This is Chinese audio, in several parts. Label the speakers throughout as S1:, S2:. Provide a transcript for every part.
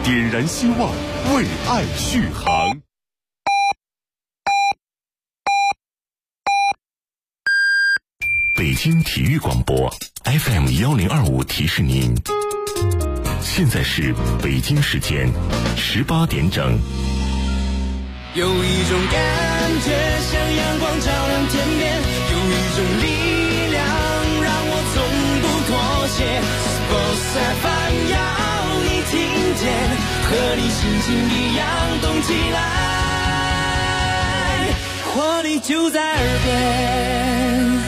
S1: 点燃希望，为爱续航。北京体育广播 FM1025提示您，现在是北京时间18点整。
S2: 有一种感觉像阳光照亮天边，有一种力量让我从不妥协。Sports FM 要你听见，和你心情一样动起来，活力就在耳边。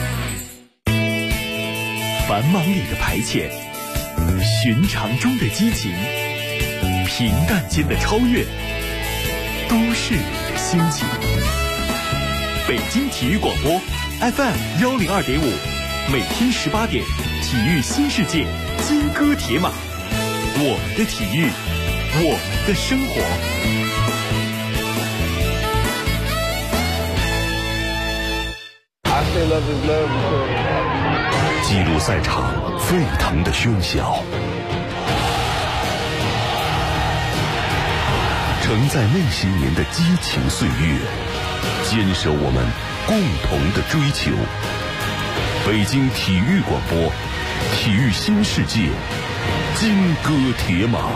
S3: 繁忙里的排遣，寻常中的激情，平淡间的超越，都市里的心情。北京体育广播 FM102.5，每天18点，体育新世界，金戈铁马，我们的体育，我们的生活。
S1: 记录赛场沸腾的喧嚣，承载那些年的激情岁月，坚守我们共同的追求。北京体育广播，体育新世界，金戈铁马。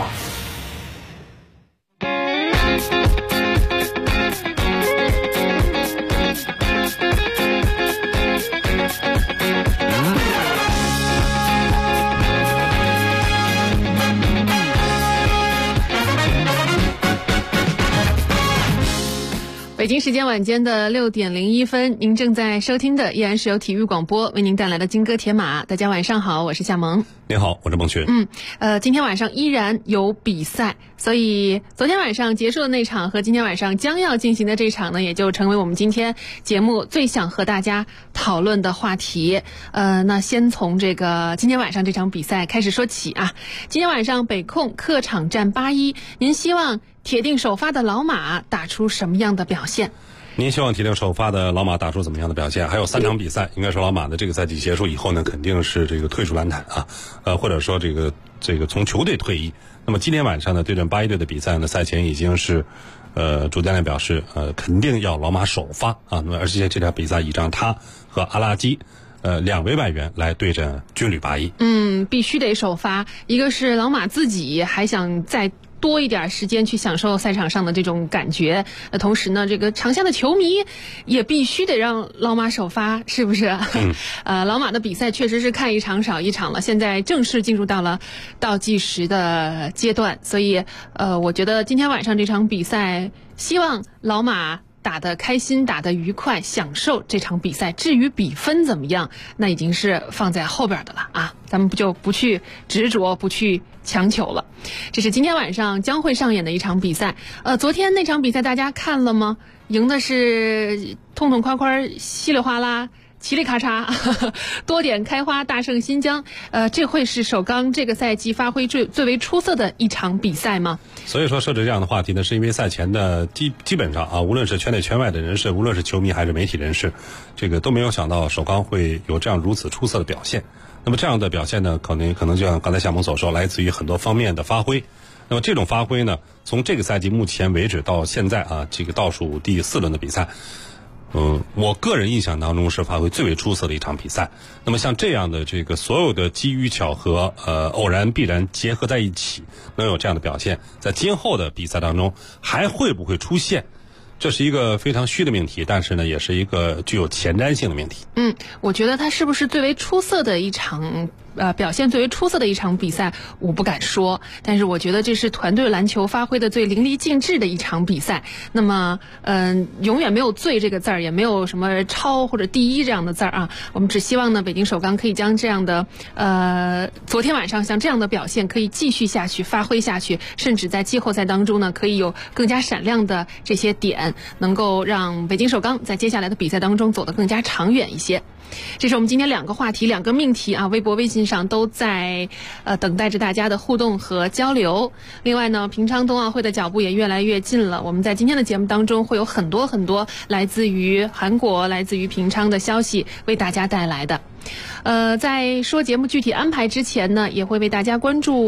S4: 北京时间晚间的6点01分，您正在收听的依然是由体育广播为您带来的金戈铁马。大家晚上好，我是夏萌。
S5: 您好，我是孟群。
S4: 今天晚上依然有比赛，所以昨天晚上结束的那场和今天晚上将要进行的这场呢，也就成为我们今天节目最想和大家讨论的话题。那先从这个今天晚上这场比赛开始说起啊。今天晚上北控客场战8-1，您希望铁定首发的老马打出什么样的表现？
S5: 您希望铁定首发的老马打出怎么样的表现？还有3场比赛，应该说老马的这个赛季结束以后呢，肯定是这个退出篮坛啊，或者说这个从球队退役。那么今天晚上呢，对阵8-1队的比赛呢，赛前已经是主教练表示肯定要老马首发啊。那么而且这场比赛倚仗他和阿拉基2位外援来对阵军旅8-1。
S4: 必须得首发。一个是老马自己还想再多一点时间去享受赛场上的这种感觉，同时呢，这个场下的球迷也必须得让老马首发，是不是？老马的比赛确实是看一场少一场了，现在正式进入到了倒计时的阶段，所以我觉得今天晚上这场比赛，希望老马打得开心，打得愉快，享受这场比赛。至于比分怎么样，那已经是放在后边的了啊，咱们就不去执着，不去强求了。这是今天晚上将会上演的一场比赛。昨天那场比赛大家看了吗？赢的是痛痛快快，稀里哗啦，嘁里咔嚓，多点开花，大胜新疆。这会是首钢这个赛季发挥最为出色的一场比赛吗？
S5: 所以说设置这样的话题呢，是因为赛前的基本上啊，无论是圈内圈外的人士，无论是球迷还是媒体人士，这个都没有想到首钢会有这样如此出色的表现。那么这样的表现呢，可能就像刚才夏萌所说，来自于很多方面的发挥。那么这种发挥呢，从这个赛季目前为止到现在啊，这个倒数第4轮的比赛，我个人印象当中是发挥最为出色的一场比赛。那么像这样的这个所有的机遇巧合，偶然必然结合在一起，能有这样的表现，在今后的比赛当中还会不会出现？这是一个非常虚的命题，但是呢，也是一个具有前瞻性的命题。
S4: 我觉得它是不是最为出色的一场表现最为出色的一场比赛，我不敢说，但是我觉得这是团队篮球发挥的最淋漓尽致的一场比赛。那么永远没有最这个字儿，也没有什么超或者第一这样的字儿啊。我们只希望呢，北京首钢可以将这样的昨天晚上像这样的表现可以继续下去，发挥下去，甚至在季后赛当中呢，可以有更加闪亮的这些点，能够让北京首钢在接下来的比赛当中走得更加长远一些。这是我们今天2个话题2个命题啊，微博微信上都在等待着大家的互动和交流。另外呢，平昌冬奥会的脚步也越来越近了，我们在今天的节目当中会有很多来自于韩国来自于平昌的消息为大家带来的。在说节目具体安排之前呢，也会为大家关注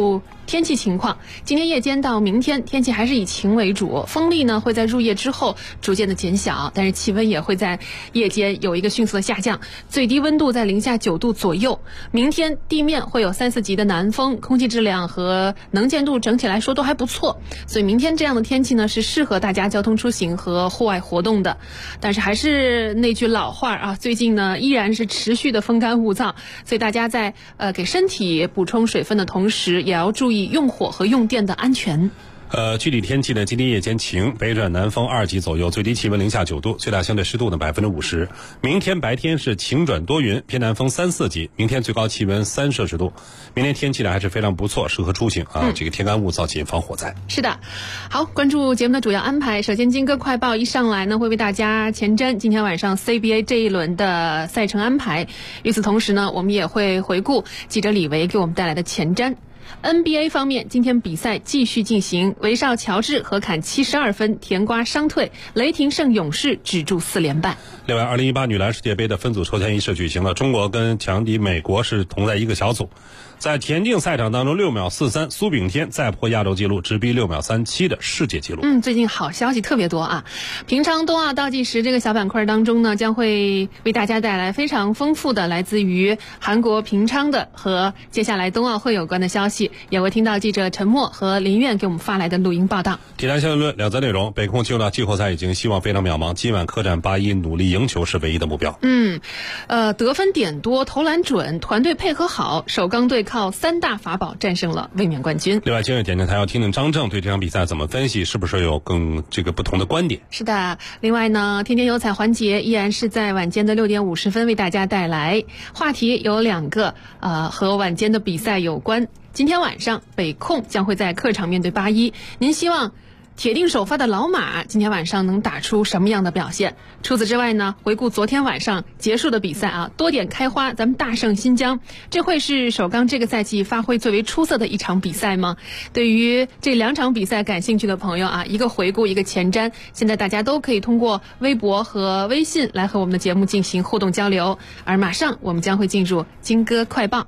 S4: 天气情况，今天夜间到明天天气还是以晴为主，风力呢会在入夜之后逐渐的减小，但是气温也会在夜间有一个迅速的下降，最低温度在零下9度左右。明天地面会有3、4级的南风，空气质量和能见度整体来说都还不错，所以明天这样的天气呢是适合大家交通出行和户外活动的。但是还是那句老话啊，最近呢依然是持续的风干物燥，所以大家在给身体补充水分的同时，也要注意用火和用电的安全。
S5: 具体天气呢，今天夜间晴，北转南风2级左右，最低气温零下9度，最大相对湿度呢50%。明天白天是晴转多云，偏南风3、4级，明天最高气温3摄氏度。明天天气呢还是非常不错，适合出行啊。这个天干物燥，谨防火灾。
S4: 是的，好，关注节目的主要安排。首先，金歌快报一上来呢，会为大家前瞻今天晚上 CBA 这一轮的赛程安排。与此同时呢，我们也会回顾记者李维给我们带来的前瞻。NBA 方面，今天比赛继续进行，威少乔治合砍72分，甜瓜伤退，雷霆胜勇士止住4连败。
S5: 另外，2018女篮世界杯的分组抽签仪式举行了，中国跟强敌美国是同在一个小组。在田径赛场当中，6秒43，苏炳添再破亚洲纪录，直逼6秒37的世界纪录。
S4: 最近好消息特别多啊！平昌冬奥倒计时这个小板块当中呢，将会为大家带来非常丰富的来自于韩国平昌的和接下来冬奥会有关的消息，也会听到记者陈默和林苑给我们发来的录音报道。
S5: 体坛相对论2则内容：北控进入到季后赛已经希望非常渺茫，今晚客战8-1，努力赢球是唯一的目标。
S4: 得分点多，投篮准，团队配合好，首钢队靠3大法宝战胜了卫冕冠军。
S5: 另外，今日点评台要听听张正对这场比赛怎么分析，是不是有更不同的观点？
S4: 是的。另外呢，天天有彩环节依然是在晚间的6点50分为大家带来，话题有2个，和晚间的比赛有关。今天晚上北控将会在客场面对8-1，您希望铁定首发的老马今天晚上能打出什么样的表现？除此之外呢，回顾昨天晚上结束的比赛啊，多点开花，咱们大胜新疆，这会是首钢这个赛季发挥最为出色的一场比赛吗？对于这2场比赛感兴趣的朋友啊，一个回顾，一个前瞻，现在大家都可以通过微博和微信来和我们的节目进行互动交流。而马上我们将会进入金歌快报。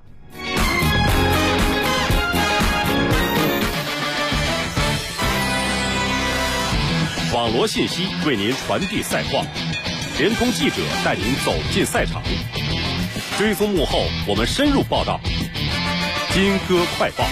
S1: 网罗信息为您传递赛况，联通记者带您走进赛场，追踪幕后，我们深入报道。金歌快报。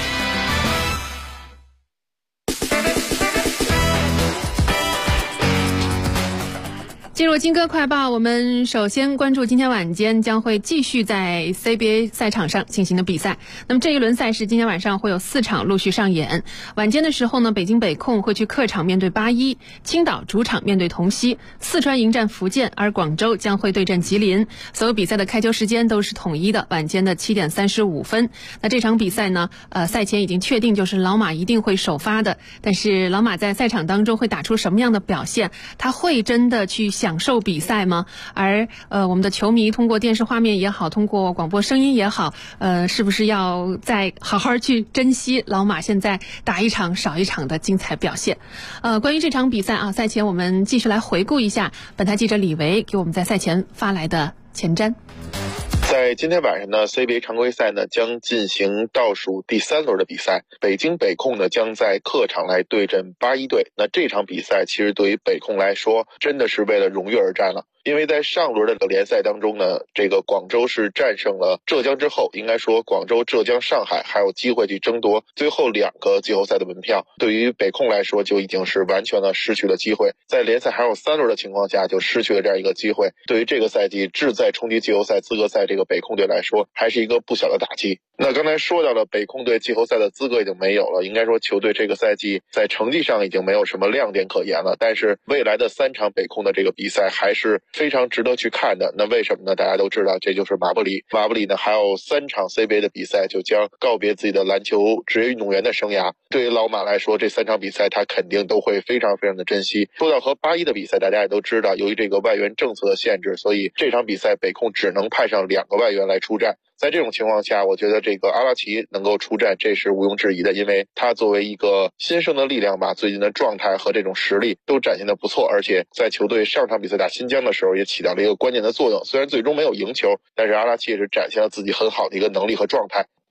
S4: 进入金歌快报，我们首先关注今天晚间将会继续在 CBA 赛场上进行的比赛。那么这一轮赛事今天晚上会有4场陆续上演。晚间的时候呢，北京北控会去客场面对8-1，青岛主场面对同曦，四川迎战福建，而广州将会对阵吉林。所有比赛的开球时间都是统一的，晚间的7点35分。那这场比赛呢，赛前已经确定就是老马一定会首发的，但是老马在赛场当中会打出什么样的表现？他会真的去享受比赛吗？而我们的球迷通过电视画面也好，通过广播声音也好，是不是要再好好去珍惜老马现在打一场少一场的精彩表现？关于这场比赛啊，赛前我们继续来回顾一下本台记者李维给我们在赛前发来的前瞻。
S6: 在今天晚上呢 CBA 常规赛呢将进行倒数第3轮的比赛，北京北控呢将在客场来对阵8-1队。那这场比赛其实对于北控来说真的是为了荣誉而战了。因为在上轮的联赛当中呢，这个广州是战胜了浙江之后，应该说广州、浙江、上海还有机会去争夺最后2个季后赛的门票。对于北控来说就已经是完全的失去了机会，在联赛还有3轮的情况下就失去了这样一个机会，对于这个赛季志在冲击季后赛资格赛这个北控队来说还是一个不小的打击。那刚才说到了北控队季后赛的资格已经没有了，应该说球队这个赛季在成绩上已经没有什么亮点可言了，但是未来的3场北控的这个比赛还是非常值得去看的。那为什么呢？大家都知道这就是马布里呢还有3场 CBA 的比赛就将告别自己的篮球职业运动员的生涯。对于老马来说，这3场比赛他肯定都会非常非常的珍惜。说到和8-1的比赛，大家也都知道由于这个外援政策的限制，所以这场比赛北控只能派上2个外援来出战。在这种情况下，我觉得这个阿拉奇能够出战，这是毋庸置疑的，因为他作为一个新生的力量吧，最近的状态和这种实力都展现的不错，而且在球队上场比赛打新疆的时候也起到了一个关键的作用。虽然最终没有赢球，但是阿拉奇也是展现了自己很好的一个能力和状态。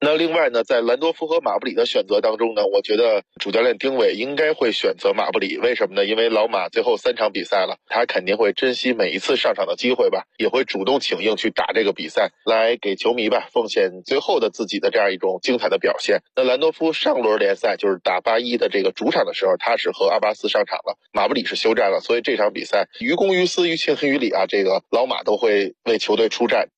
S6: 那另外呢，在兰多夫和马布里的选择当中呢，我觉得主教练丁伟应该会选择马布里。为什么呢？因为老马最后3场比赛了，他肯定会珍惜每一次上场的机会吧，也会主动请缨去打这个比赛，来给球迷吧奉献最后的自己的这样一种精彩的表现。那兰多夫上轮联赛就是打81的这个主场的时候，他是和阿巴斯上场了，马布里是休战了，所以这场比赛于公于私于情于理啊，这个老马都会为球队出战。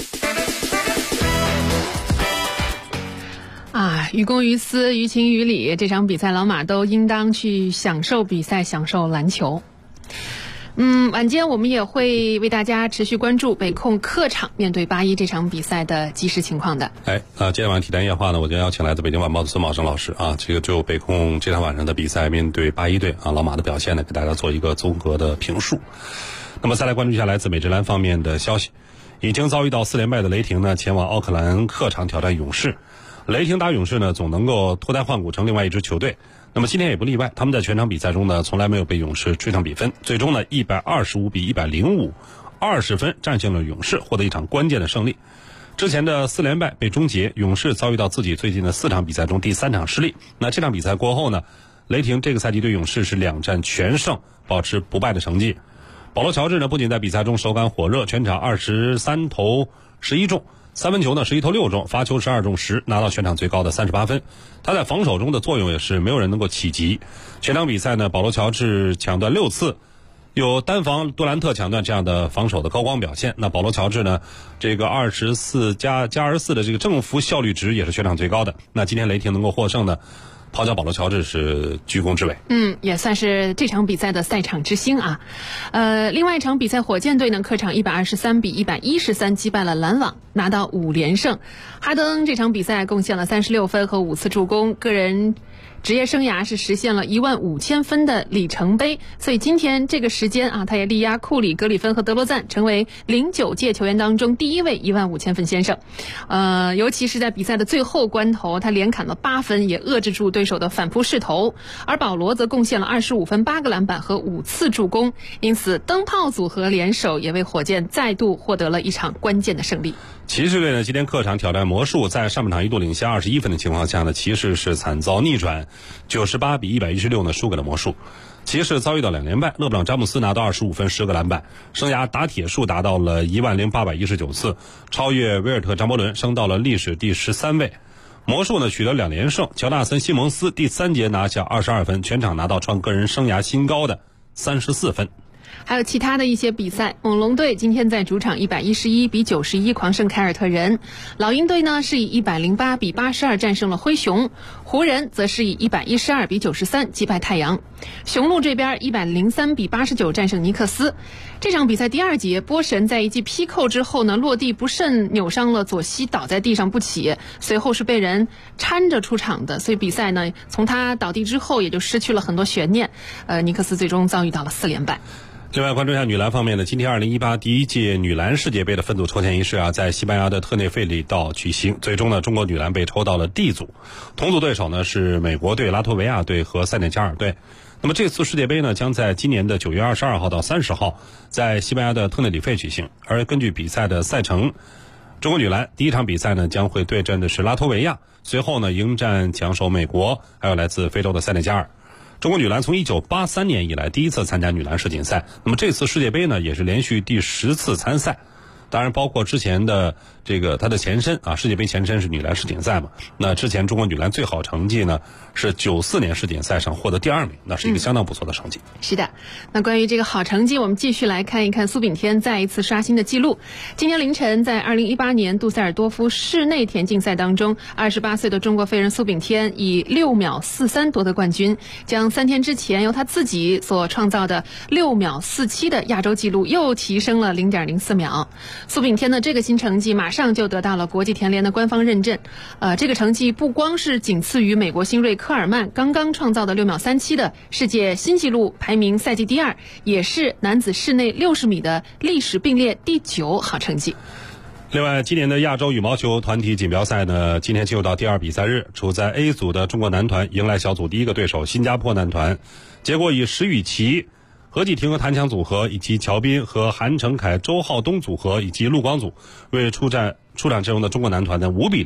S4: 于公于私于情于理，这场比赛老马都应当去享受比赛，享受篮球。晚间我们也会为大家持续关注北控客场面对81这场比赛的即时情况的。
S5: 今天晚上体坛夜话呢，我就邀请来自北京晚报的孙宝生老师啊，这个就北控这场晚上的比赛面对81队啊，老马的表现呢，给大家做一个综合的评述。那么再来关注一下来自美职篮方面的消息，已经遭遇到4连败的雷霆呢，前往奥克兰客场挑战勇士。雷霆打勇士呢，总能够脱胎换骨成另外一支球队。那么今天也不例外，他们在全场比赛中呢，从来没有被勇士追上比分，最终呢125比105， 20分战胜了勇士，获得一场关键的胜利。之前的4连败被终结，勇士遭遇到自己最近的4场比赛中第3场失利。那这场比赛过后呢，雷霆这个赛季对勇士是2战全胜，保持不败的成绩。保罗乔治呢，不仅在比赛中手感火热，全场23投11中，3分球呢11投6中，罚球12中10，拿到全场最高的38分。他在防守中的作用也是没有人能够企及。全场比赛呢，保罗乔治抢断6次，有单防杜兰特抢断这样的防守的高光表现。那保罗乔治呢，这个24加24的这个正负效率值也是全场最高的。那今天雷霆能够获胜呢，抛掉保罗乔治是居功至伟。
S4: 也算是这场比赛的赛场之星啊。另外一场比赛，火箭队呢客场123比113击败了篮网，拿到5连胜。哈登这场比赛贡献了36分和5次助攻，个人职业生涯是实现了15000分的里程碑，所以今天这个时间啊，他也力压库里、格里芬和德罗赞，成为09届球员当中第一位15000分先生。尤其是在比赛的最后关头，他连砍了8分，也遏制住对手的反扑势头。而保罗则贡献了25分、8个篮板和5次助攻，因此灯泡组合联手也为火箭再度获得了一场关键的胜利。
S5: 骑士队呢，今天客场挑战魔术，在上半场一度领先21分的情况下呢，骑士是惨遭逆转，98比116呢输给了魔术。骑士遭遇到2连败，勒布朗詹姆斯拿到25分10个篮板，生涯打铁数达到了10819次，超越威尔特张伯伦，升到了历史第13位。魔术呢取得2连胜，乔纳森西蒙斯第3节拿下22分，全场拿到创个人生涯新高的34分。
S4: 还有其他的一些比赛，猛龙队今天在主场111比91狂胜凯尔特人，老鹰队呢是以108比82战胜了灰熊，湖人则是以112比93击败太阳，雄鹿这边103比89战胜尼克斯。这场比赛第2节，波神在一记劈扣之后呢，落地不慎扭伤了左膝，倒在地上不起，随后是被人搀着出场的，所以比赛呢从他倒地之后也就失去了很多悬念。尼克斯最终遭遇到了4连败。
S5: 另外关注一下女篮方面的，今天2018第1届女篮世界杯的分组抽签仪式啊，在西班牙的特内费里岛举行。最终呢，中国女篮被抽到了 D 组，同组对手呢是美国队、拉脱维亚队和塞内加尔队。那么这次世界杯呢，将在今年的9月22号到30号在西班牙的特内里费举行。而根据比赛的赛程，中国女篮第一场比赛呢将会对阵的是拉脱维亚，随后呢迎战强手美国，还有来自非洲的塞内加尔。中国女篮从1983年以来第一次参加女篮世锦赛，那么这次世界杯呢也是连续第10次参赛。当然包括之前的这个它的前身啊，世界杯前身是女篮世锦赛嘛。那之前中国女篮最好成绩呢是94年世锦赛上获得第2名，那是一个相当不错的成绩。
S4: 是的，那关于这个好成绩，我们继续来看一看苏炳添再一次刷新的记录。今天凌晨在2018年杜塞尔多夫室内田径赛当中，28岁的中国飞人苏炳添以6秒43夺得冠军，将3天之前由他自己所创造的6秒47的亚洲纪录又提升了 0.04 秒。苏炳添的这个新成绩马上就得到了国际田联的官方认证。这个成绩不光是仅次于美国新锐科尔曼刚刚创造的6秒37的世界新纪录，排名赛季第2，也是男子室内60米的历史并列第9好成绩。
S5: 另外，今年的亚洲羽毛球团体锦标赛呢，今天进入到第2比赛日，处在 A 组的中国男团迎来小组第1个对手新加坡男团，结果以石宇奇、何继廷和谭强组合，以及乔斌和韩成凯、周浩东组合以及陆光组为出战阵容的中国男团的5比0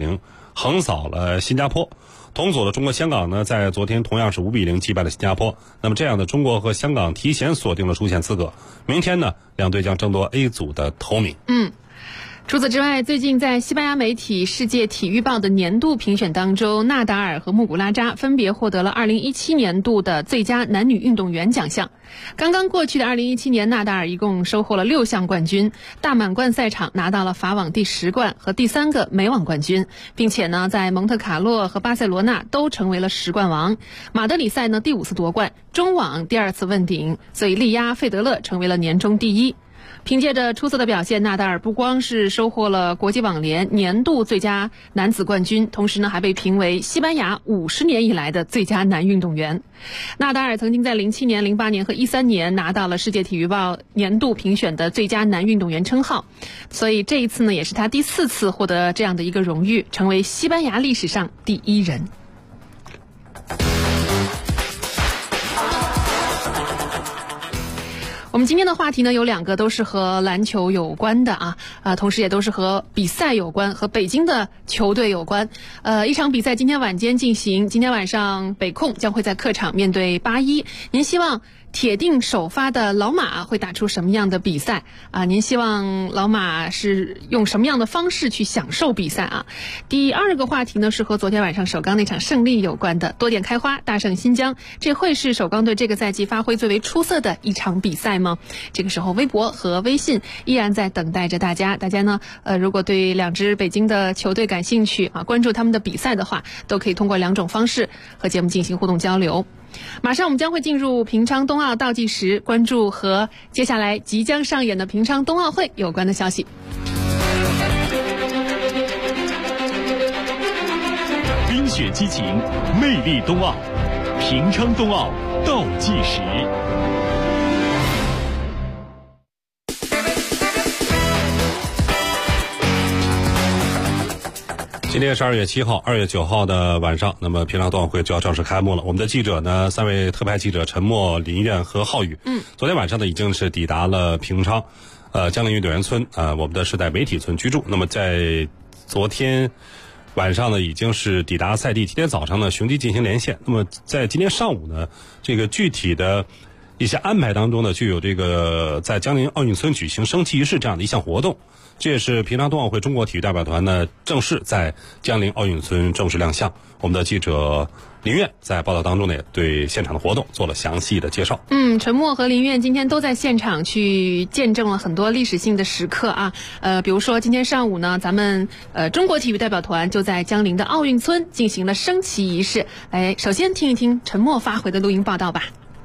S5: 横扫了新加坡。同组的中国香港呢，在昨天同样是5-0击败了新加坡。那么这样的中国和香港提前锁定了出线资格。明天呢，两队将争夺 A 组的头名。
S4: 除此之外，最近在西班牙媒体《世界体育报》的年度评选当中，纳达尔和穆古拉扎分别获得了2017年度的最佳男女运动员奖项。刚刚过去的2017年，纳达尔一共收获了6项冠军，大满贯赛场拿到了法网第10冠和第3个美网冠军，并且呢，在蒙特卡洛和巴塞罗那都成为了10冠王。马德里赛呢第5次夺冠，中网第2次问鼎，所以力压费德勒成为了年终第1。凭借着出色的表现，纳达尔不光是收获了国际网联年度最佳男子冠军，同时呢还被评为西班牙50年以来的最佳男运动员。纳达尔曾经在07年、08年和13年拿到了世界体育报年度评选的最佳男运动员称号，所以这一次呢也是他第4次获得这样的一个荣誉，成为西班牙历史上第1人。我们今天的话题呢有2个都是和篮球有关的同时也都是和比赛有关，和北京的球队有关。一场比赛今天晚间进行，今天晚上北控将会在客场面对81。您希望铁定首发的老马会打出什么样的比赛您希望老马是用什么样的方式去享受比赛第2个话题呢是和昨天晚上首钢那场胜利有关的，多点开花，大胜新疆，这会是首钢队这个赛季发挥最为出色的一场比赛吗？这个时候微博和微信依然在等待着大家呢如果对2支北京的球队感兴趣关注他们的比赛的话，都可以通过2种方式和节目进行互动交流。马上我们将会进入平昌冬奥倒计时，关注和接下来即将上演的平昌冬奥会有关的消息。
S3: 冰雪激情，魅力冬奥，平昌冬奥倒计时。
S5: 今天是2月7号，2月9号的晚上，那么平昌冬奥会就要正式开幕了。我们的记者呢，3位特派记者陈默、林苑和浩宇，昨天晚上呢已经是抵达了平昌，江陵运动员村，我们的是在媒体村居住。那么在昨天晚上呢已经是抵达赛地，今天早上呢雄鸡进行连线。那么在今天上午呢，这个具体的一些安排当中呢，就有这个在江陵奥运村举行升旗仪式这样的一项活动。这也是平昌冬奥会中国体育代表团呢正式在江陵奥运村正式亮相。我们的记者林苑在报道当中呢也对现场的活动做了详细的介绍。
S4: 陈默和林苑今天都在现场去见证了很多历史性的时刻比如说今天上午呢，咱们中国体育代表团就在江陵的奥运村进行了升旗仪式。来，首先听一听陈默发回的录音报道吧。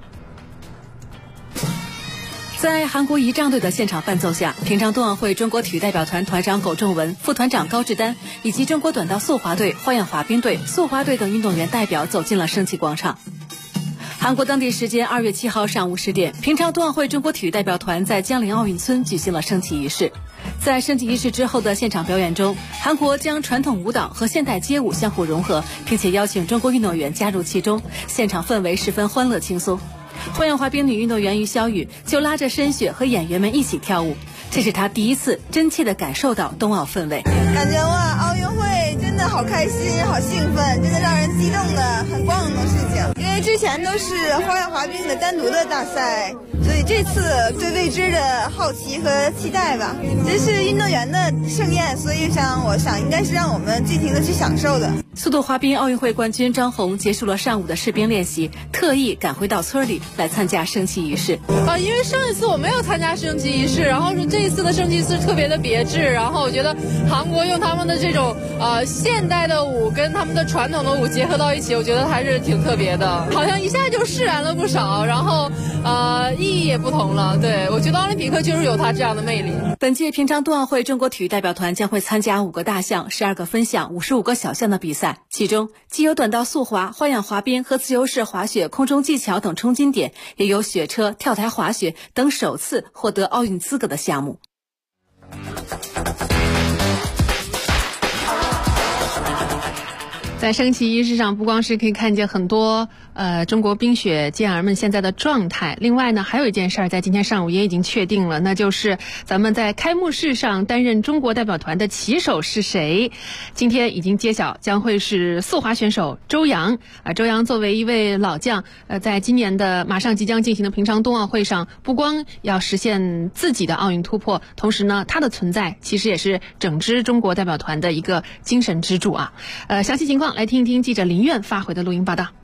S7: 在韩国仪仗队的现场伴奏下，平昌冬奥会中国体育代表团团长苟仲文、副团长高志丹以及中国短道速滑队、花样滑冰队、速滑队等运动员代表走进了升旗广场。韩国当地时间2月7号上午10点，平昌冬奥会中国体育代表团在江陵奥运村举行了升旗仪式。在升旗仪式之后的现场表演中，韩国将传统舞蹈和现代街舞相互融合，并且邀请中国运动员加入其中，现场氛围十分欢乐轻松。花样滑冰女运动员于小雨就拉着申雪和演员们一起跳舞，这是她第1次真切地感受到冬奥氛围。
S8: 感觉哇，奥运会真的好开心，好兴奋，真的让人激动的很光荣的事情。因为之前都是花样滑冰的单独的大赛，所以这次对未知的好奇和期待吧。这是运动员的盛宴，所以我想应该是让我们尽情的去享受的。
S7: 速度滑冰奥运会冠军张红结束了上午的试冰练习，特意赶回到村里来参加升旗仪式。
S9: 因为上一次我没有参加升旗仪式，然后是这一次的升旗仪式特别的别致，然后我觉得韩国用他们的这种现代的舞跟他们的传统的舞结合到一起，我觉得还是挺特别的，好像一下就释然了不少，然后意义也不同了。对，我觉得奥林匹克就是有它这样的魅力。
S7: 本届平昌冬奥会中国体育代表团将会参加5个大项、12个分项、55个小项的比赛，其中既有短道速滑、花样滑冰和自由式滑雪、空中技巧等冲金点，也有雪车、跳台滑雪等首次获得奥运资格的项目。
S4: 在升旗仪式上，不光是可以看见很多中国冰雪健儿们现在的状态，另外呢，还有一件事儿在今天上午也已经确定了，那就是咱们在开幕式上担任中国代表团的旗手是谁。今天已经揭晓，将会是速滑选手周洋。周洋作为一位老将，在今年的马上即将进行的平昌冬奥会上，不光要实现自己的奥运突破，同时呢，他的存在其实也是整支中国代表团的一个精神支柱啊。详细情况来听一听记者林苑发回的录音报道。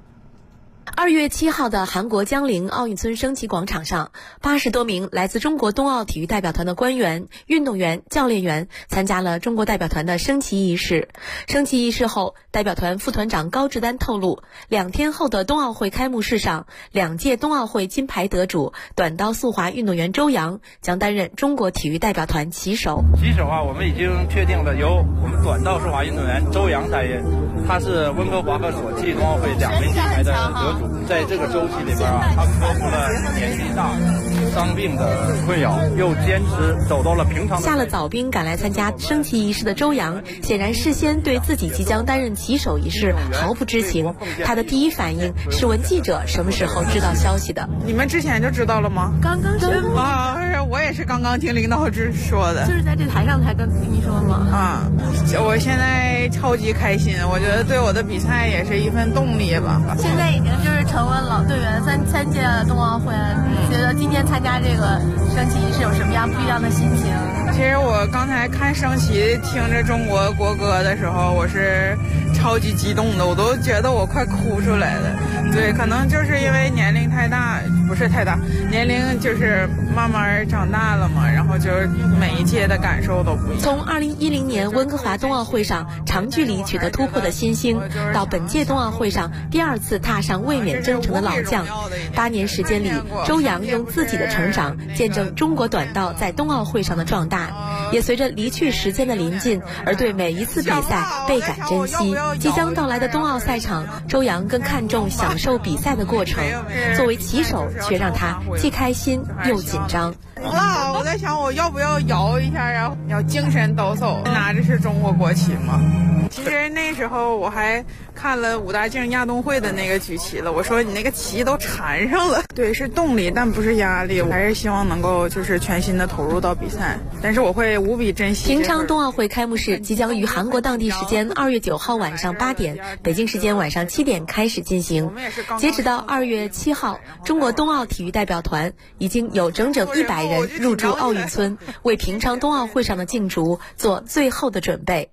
S7: 2月7号的韩国江陵奥运村升旗广场上，80多名来自中国冬奥体育代表团的官员、运动员、教练员参加了中国代表团的升旗仪式。升旗仪式后，代表团副团长高志丹透露，2天后的冬奥会开幕式上，2届冬奥会金牌得主短道速滑运动员周洋将担任中国体育代表团旗手。
S10: 旗手我们已经确定了，由我们短道速滑运动员周洋担任，他是温哥华和索契冬奥会2枚金牌的得主。在这个周期里边他克服了年纪大、伤病的困扰，又坚持走到了平常。
S7: 下了早兵赶来参加升旗仪式的周洋，显然事先对自己即将担任旗手一事毫不知情。他的第一反应是问记者什么时候知道消息的。
S11: 你们之前就知道了吗？
S7: 刚刚说
S11: 啊，我也是刚刚听领导说的。
S7: 就是在这台上才跟你说吗？
S11: 啊，我现在超级开心，我觉得对我的比赛也是一份动力吧。
S12: 现在已经就是成为老队员，3届冬奥会，觉得今天参加这个升旗仪式有什么样不一样的心情？
S11: 其实我刚才看升旗，听着中国国歌的时候，我是超级激动的，我都觉得我快哭出来了。对，可能就是因为年龄太大，不是太大，年龄就是慢慢长大了嘛，然后就是每一届的感受都不一样。
S7: 从2010年温哥华冬奥会上长距离取得突破的新星，到本届冬奥会上第2次踏上卫冕征程的老将，8年时间里，周洋用自己的成长见证中国短道在冬奥会上的壮大，也随着离去时间的临近而对每一次比赛倍感珍惜。即将到来的冬奥赛场，周洋更看重享受比赛的过程，作为旗手却让他既开心又紧张。
S11: 我在想我要不要摇一下，然后要精神抖擞，拿着是中国国旗嘛。其实那时候我还看了武大靖亚冬会的那个举旗了，我说你那个旗都缠上了。对，是动力但不是压力，我还是希望能够就是全心的投入到比赛，但是我会无比珍惜。
S7: 平昌冬奥会开幕式即将于韩国当地时间2月9号晚上8点，北京时间晚上7点开始进行。截止到2月7号，中国冬奥体育代表团已经有整整100人入驻奥运村，为平昌冬奥会上的竞逐做最后的准备。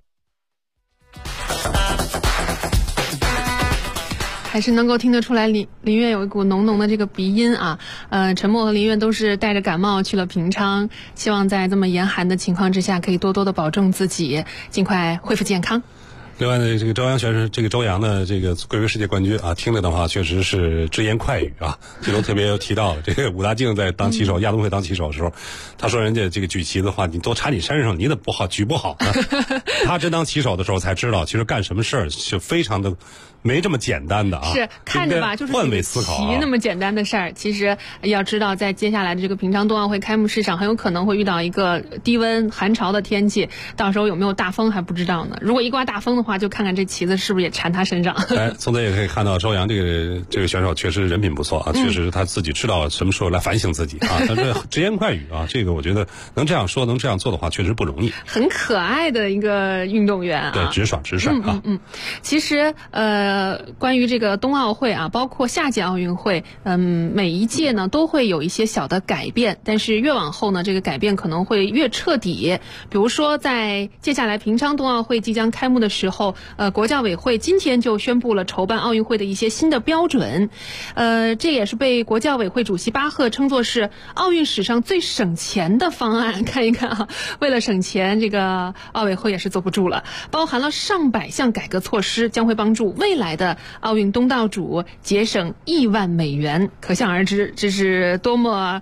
S4: 还是能够听得出来林苑有一股浓浓的这个鼻音啊。陈默和林苑都是带着感冒去了平昌，希望在这么严寒的情况之下可以多多的保重自己，尽快恢复健康。
S5: 另外呢，这个周洋选手，这个周洋呢，这个贵为世界冠军啊，听了的话确实是只言快语啊。其中特别有提到，这个武大靖在当旗手，亚冬会当旗手的时候，他说人家这个举旗的话，你都插你身上，你怎么不好举不好呢？他真当旗手的时候才知道，其实干什么事儿是非常的没这么简单的啊。
S4: 是看着吧，就是
S5: 换位思考
S4: 旗那么简单的事儿，其实要知道，在接下来的这个平昌冬奥会开幕式上，很有可能会遇到一个低温寒潮的天气，到时候有没有大风还不知道呢。如果一刮大风的话，就看看这旗子是不是也缠他身上。
S5: 从这也可以看到周洋这个选手确实人品不错啊，确实他自己知道什么时候来反省自己啊。他这直言快语啊，这个我觉得能这样说能这样做的话，确实不容易。
S4: 很可爱的一个运动员啊，
S5: 对，直爽啊。
S4: 其实关于这个冬奥会啊，包括下届奥运会，每一届呢都会有一些小的改变，但是越往后呢，这个改变可能会越彻底。比如说，在接下来平昌冬奥会即将开幕的时候，国教委会今天就宣布了筹办奥运会的一些新的标准，这也是被国教委会主席巴赫称作是奥运史上最省钱的方案。看一看啊，为了省钱，这个奥委会也是坐不住了，包含了上百项改革措施，将会帮助未来的奥运东道主节省1万美元。可想而知，这是多么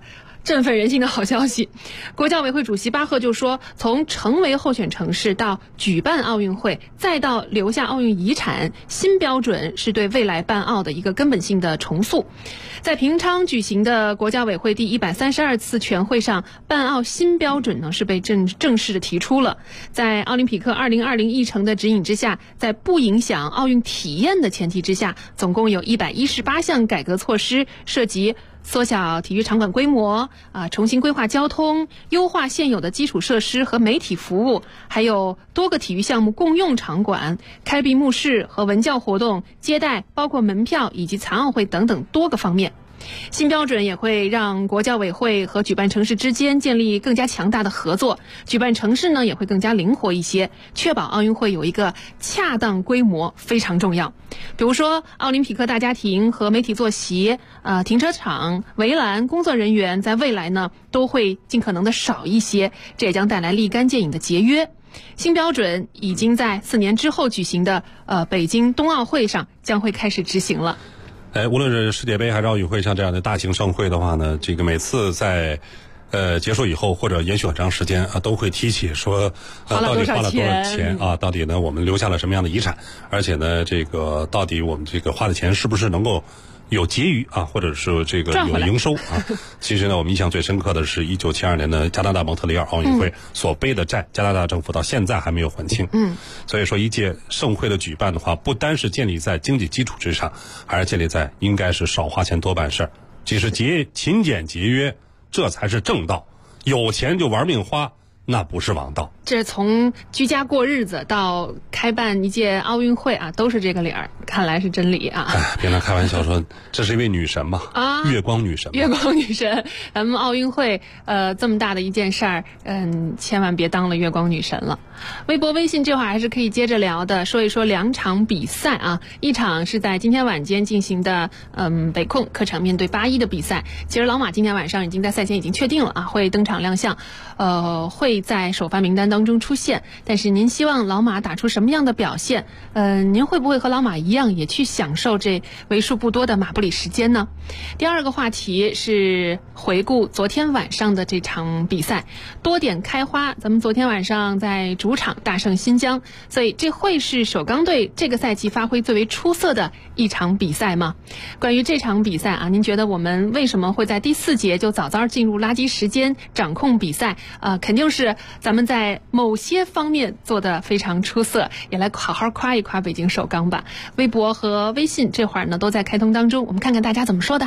S4: 振奋人心的好消息。国教委会主席巴赫就说，从成为候选城市到举办奥运会，再到留下奥运遗产，新标准是对未来办奥的一个根本性的重塑。在平昌举行的国教委会第132次全会上，办奥新标准呢是被正式的提出了。在奥林匹克2020议程的指引之下，在不影响奥运体验的前提之下，总共有118项改革措施，涉及缩小体育场馆规模重新规划交通，优化现有的基础设施和媒体服务，还有多个体育项目共用场馆、开闭幕式和文教活动、接待，包括门票以及残奥会等等多个方面。新标准也会让国教委会和举办城市之间建立更加强大的合作，举办城市呢也会更加灵活一些，确保奥运会有一个恰当规模非常重要。比如说奥林匹克大家庭和媒体坐席、停车场、围栏、工作人员在未来呢都会尽可能的少一些，这也将带来立竿见影的节约。新标准已经在4年之后举行的北京冬奥会上将会开始执行了。
S5: 无论是世界杯还是奥运会，像这样的大型盛会的话呢，这个每次在结束以后或者延续很长时间都会提起说到底花了多少钱到底呢我们留下了什么样的遗产，而且呢这个到底我们这个花的钱是不是能够有结余或者是这个有营收其实呢，我们印象最深刻的是1972年的加拿大蒙特利尔奥运会所背的债，加拿大政府到现在还没有还清。所以说一届盛会的举办的话，不单是建立在经济基础之上，还是建立在应该是少花钱多办事儿。其实勤俭节约，这才是正道。有钱就玩命花，那不是王道。
S4: 这从居家过日子到开办一届奥运会都是这个理儿，看来是真理
S5: 别人开玩笑说这是一位女神嘛月光女神嘛。
S4: 月光女神，咱们奥运会这么大的一件事儿，千万别当了月光女神了。微博微信这会儿还是可以接着聊的，说一说2场比赛一场是在今天晚间进行的北控客场面对81的比赛。其实老马今天晚上已经在赛前已经确定了会登场亮相，会在首发名单当中出现。但是您希望老马打出什么样的表现？您会不会和老马一样也去享受这为数不多的马布里时间呢？第二个话题是回顾昨天晚上的这场比赛，多点开花。咱们昨天晚上在主场大胜新疆，所以这会是首钢队这个赛季发挥最为出色的一场比赛吗？关于这场比赛您觉得我们为什么会在第4节就早早进入垃圾时间掌控比赛？肯定是咱们在某些方面做得非常出色，也来好好夸一夸北京首钢吧。微博和微信这会儿呢都在开通当中，我们看看大家怎么说的。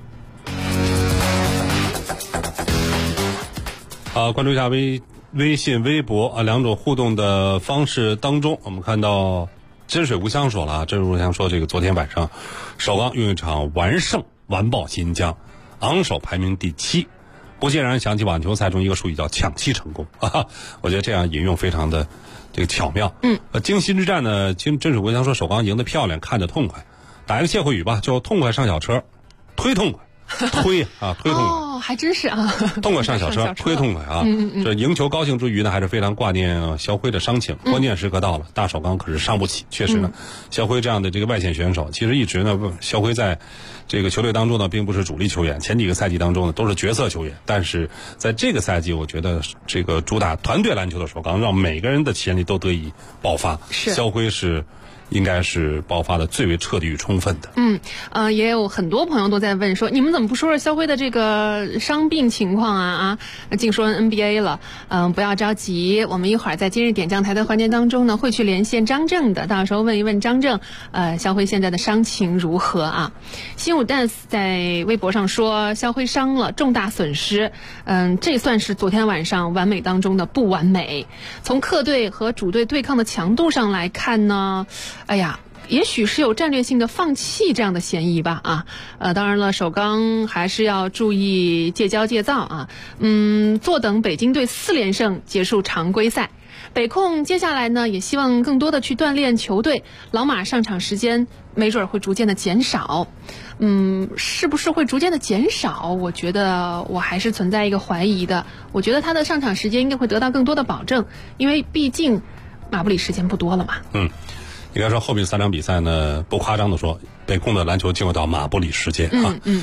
S5: 关注一下微信、微博两种互动的方式当中，我们看到真水无香说了真水无香说这个昨天晚上首钢用一场完胜完爆新疆，昂首排名第7。不禁让人想起网球赛中一个术语叫抢七成功我觉得这样引用非常的这个巧妙。京西之战呢，真水无香说首钢赢得漂亮，看着痛快。打一个歇后语吧，就痛快上小车，推痛快。推痛快
S4: 还真是
S5: 痛快上小车，推痛快这赢球高兴之余呢，还是非常挂念肖辉的伤情。关键时刻到了，大首钢可是伤不起。确实呢，肖辉这样的这个外线选手，其实一直呢，肖辉在这个球队当中呢，并不是主力球员，前几个赛季当中呢都是角色球员。但是在这个赛季，我觉得这个主打团队篮球的首钢，让每个人的潜力都得以爆发。肖辉是应该是爆发的最为彻底与充分的。
S4: 也有很多朋友都在问说，你们怎么不说说肖辉的这个伤病情况净说 NBA 了。不要着急，我们一会儿在今日点将台的环节当中呢，会去连线张正的，到时候问一问张正，肖辉现在的伤情如何新武 dance 在微博上说，肖辉伤了，重大损失。这算是昨天晚上完美当中的不完美。从客队和主队对抗的强度上来看呢，也许是有战略性的放弃这样的嫌疑吧当然了，首钢还是要注意戒骄戒躁坐等北京队4连胜结束常规赛。北控接下来呢，也希望更多的去锻炼球队，老马上场时间没准会逐渐的减少。是不是会逐渐的减少？我觉得我还是存在一个怀疑的。我觉得他的上场时间应该会得到更多的保证，因为毕竟马布里时间不多了嘛。
S5: 应该说后面3场比赛呢，不夸张的说，北控的篮球进入到马布里时间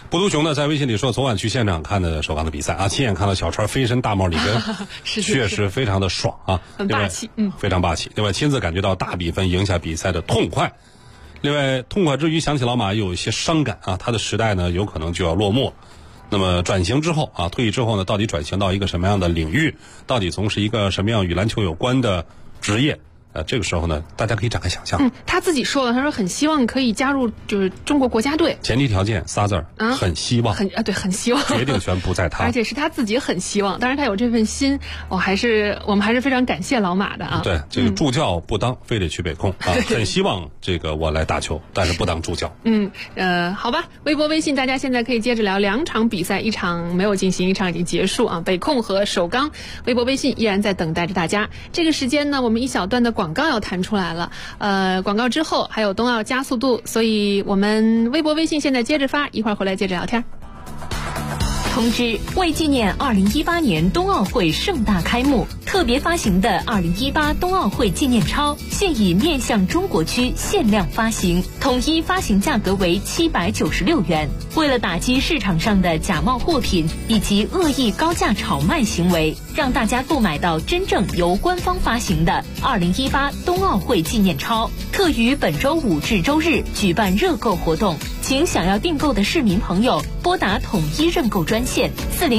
S5: 不独雄呢，在微信里说，昨晚去现场看的首钢的比赛啊，亲眼看到小川飞身大帽里根，确实非常的爽啊，
S4: 很霸气，
S5: 非常霸气。另外，亲自感觉到大比分赢下比赛的痛快。另外，痛快之余想起老马有一些伤感啊，他的时代呢有可能就要落幕。那么转型之后啊，退役之后呢，到底转型到一个什么样的领域？到底从事一个什么样与篮球有关的职业？这个时候呢，大家可以展开想象。
S4: 他自己说了，他说很希望可以加入就是中国国家队。
S5: 前提条件仨字儿，很希望。
S4: 对，很希望。
S5: 决定权不在他，
S4: 而且是他自己很希望。当然，他有这份心，我们还是非常感谢老马的啊。
S5: 对，这个助教不当，非得去北控啊。很希望这个我来打球，但是不当助教。
S4: 好吧，微博、微信，大家现在可以接着聊2场比赛，1场没有进行，1场已经结束啊。北控和首钢，微博、微信依然在等待着大家。这个时间呢，我们一小段的广告要弹出来了。广告之后还有冬奥加速度，所以我们微博、微信现在接着发，一会儿回来接着聊天。
S13: 通知：为纪念2018年冬奥会盛大开幕，特别发行的2018冬奥会纪念钞现已面向中国区限量发行，统一发行价格为796元。为了打击市场上的假冒货品以及恶意高价炒卖行为，让大家购买到真正由官方发行的2018冬奥会纪念钞，特于本周5至周日举办热购活动。请想要订购的市民朋友拨打统一认购专线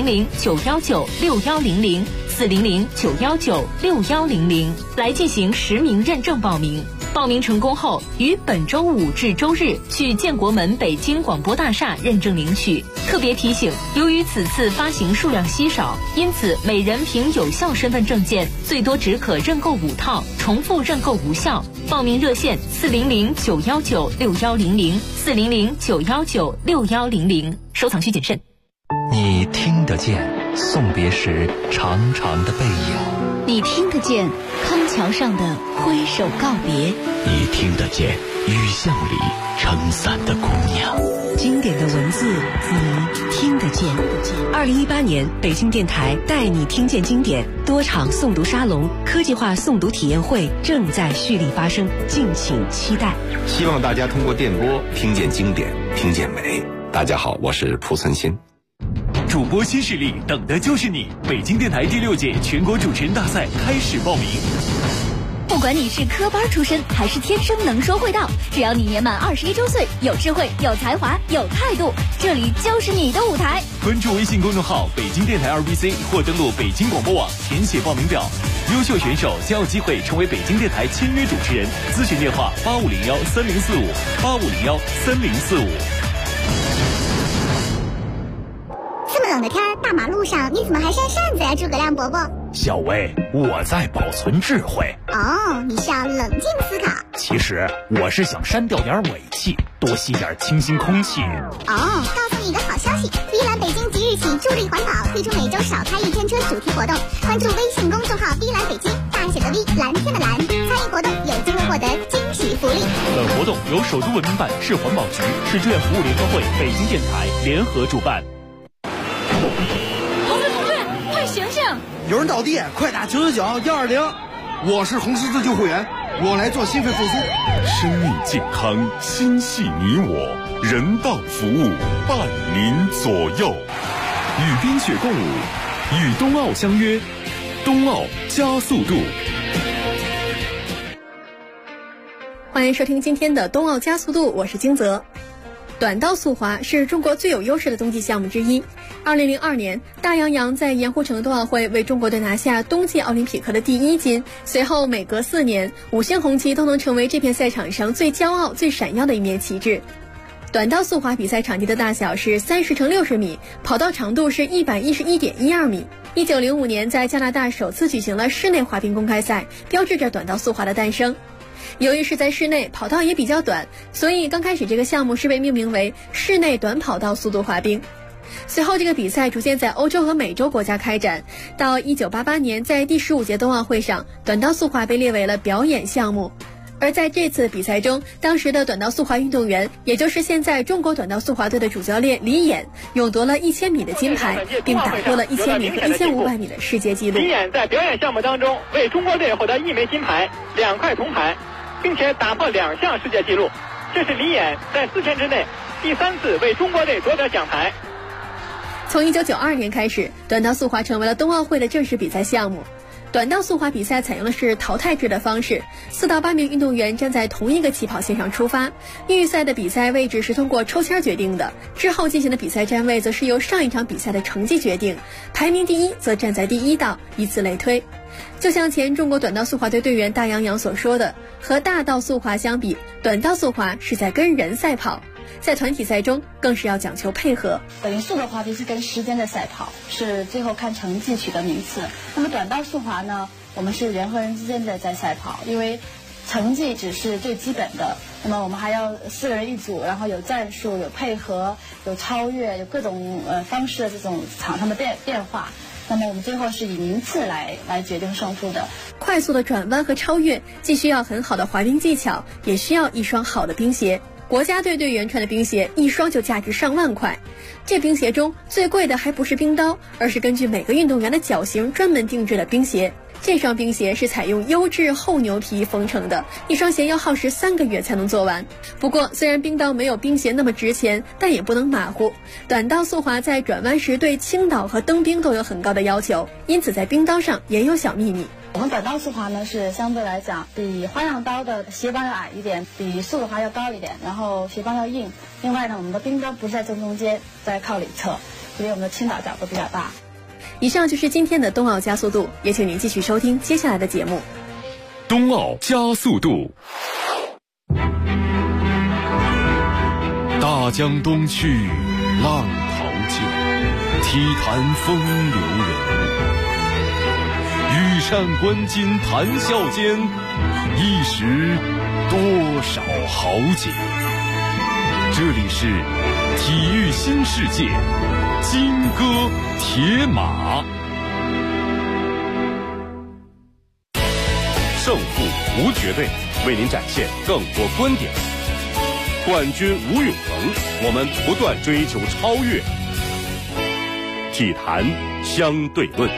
S13: 400-919-6100 400-919-6100来进行实名认证报名。报名成功后，于本周5至周日去建国门北京广播大厦认证领取。特别提醒，由于此次发行数量稀少，因此每人凭有效身份证件最多只可认购5套，重复认购无效。报名热线400-919-6100 400-919-6100。收藏需谨慎。
S14: 你听得见送别时长长的背影，
S15: 你听得见康桥上的挥手告别，
S16: 你听得见雨巷里撑伞的姑娘。
S17: 经典的文字，你听得见。2018年北京电台带你听见经典多场诵读沙龙、科技化诵读体验会正在蓄力发生，敬请期待。
S18: 希望大家通过电波听见经典，听见美。大家好，我是蒲存昕。
S3: 主播新势力，等的就是你！北京电台第6届全国主持人大赛开始报名。
S15: 不管你是科班出身还是天生能说会道，只要你年满21周岁，有智慧、有才华、有态度，这里就是你的舞台。
S3: 关注微信公众号北京电台2BC 或登录北京广播网填写报名表，优秀选手将有机会成为北京电台签约主持人。咨询电话8501-3045 8501-3045。
S19: 这么冷的天，大马路上你怎么还扇扇子呀，诸葛亮伯伯？
S16: 小薇，我在保存智慧。
S19: 哦，你是要冷静思考。
S16: 其实我是想删掉点尾气，多吸点清新空气。
S19: 哦，告诉你一个好消息，碧蓝北京即日起助力环保，推出每周少开1天车主题活动。关注微信公众号碧蓝北京，大写的 V， 蓝天的蓝，参与活动有机会获得惊喜福利。
S3: 本活动由首都文明办、市环保局、市志愿服务联合会、北京电台联合主办。
S15: 同志，快醒醒！
S20: 有人倒地，快打999-120。我是红十字救护员，我来做心肺复苏。
S1: 生命健康，心系你我，人道服务伴您左右。与冰雪共舞，与冬奥相约，冬奥加速度。
S21: 欢迎收听今天的冬奥加速度，我是金泽。短道速滑是中国最有优势的冬季项目之一。2002年，大洋洋在盐湖城冬奥会为中国队拿下冬季奥林匹克的第1金。随后每隔4年，5星红旗都能成为这片赛场上最骄傲、最闪耀的一面旗帜。短道速滑比赛场地的大小是30×60米，跑道长度是111.12米。1905年，在加拿大首次举行了室内滑冰公开赛，标志着短道速滑的诞生。由于是在室内，跑道也比较短，所以刚开始这个项目是被命名为室内短跑道速度滑冰。随后这个比赛逐渐在欧洲和美洲国家开展，到1988年在第15届冬奥会上，短道速滑被列为了表演项目。而在这次比赛中，当时的短道速滑运动员，也就是现在中国短道速滑队的主教练李演，勇夺了1000米的金牌，并打破了1000米和1500米的世界纪录。
S22: 李演在表演项目当中为中国队获得1枚金牌、2块铜牌，并且打破2项世界纪录。这是李演在4天之内第3次为中国队夺得奖牌。
S21: 从1992年开始，短道速滑成为了冬奥会的正式比赛项目。短道速滑比赛采用的是淘汰制的方式，4到8名运动员站在同一个起跑线上出发，预赛的比赛位置是通过抽签决定的，之后进行的比赛站位则是由上一场比赛的成绩决定，排名第一则站在第1道，以此类推。就像前中国短道速滑队队员大杨洋所说的，和大道速滑相比，短道速滑是在跟人赛跑，在团体赛中更是要讲求配合。
S2: 等于速的滑冰是跟时间的赛跑，是最后看成绩取得名次。那么短道速滑呢，我们是人和人之间的在赛跑，因为成绩只是最基本的，那么我们还要4个人一组，然后有战术、有配合、有超越、有各种方式的这种场上的变化。那么我们最后是以名次来决定胜负的。
S21: 快速的转弯和超越既需要很好的滑冰技巧，也需要一双好的冰鞋。国家队队员穿的冰鞋一双就价值上万块，这冰鞋中最贵的还不是冰刀，而是根据每个运动员的脚型专门定制的冰鞋。这双冰鞋是采用优质厚牛皮缝成的，一双鞋要耗时3个月才能做完。不过虽然冰刀没有冰鞋那么值钱，但也不能马虎。短道速滑在转弯时对倾倒和蹬冰都有很高的要求，因此在冰刀上也有小秘密。
S2: 我们短道速滑呢是相对来讲比花样刀的鞋帮要矮一点，比速的滑要高一点，然后鞋帮要硬。另外呢，我们的冰刀不是在正中间，在靠里侧，所以我们的倾倒角度比较大。
S21: 以上就是今天的冬奥加速度，也请您继续收听接下来的节目。
S1: 冬奥加速度。大江东去，浪淘尽，体坛风流人。羽扇纶巾谈笑间，一时多少豪杰。这里是体育新世界，金戈铁马。胜负无绝对，为您展现更多观点。冠军无永恒，我们不断追求超越。体坛相对论。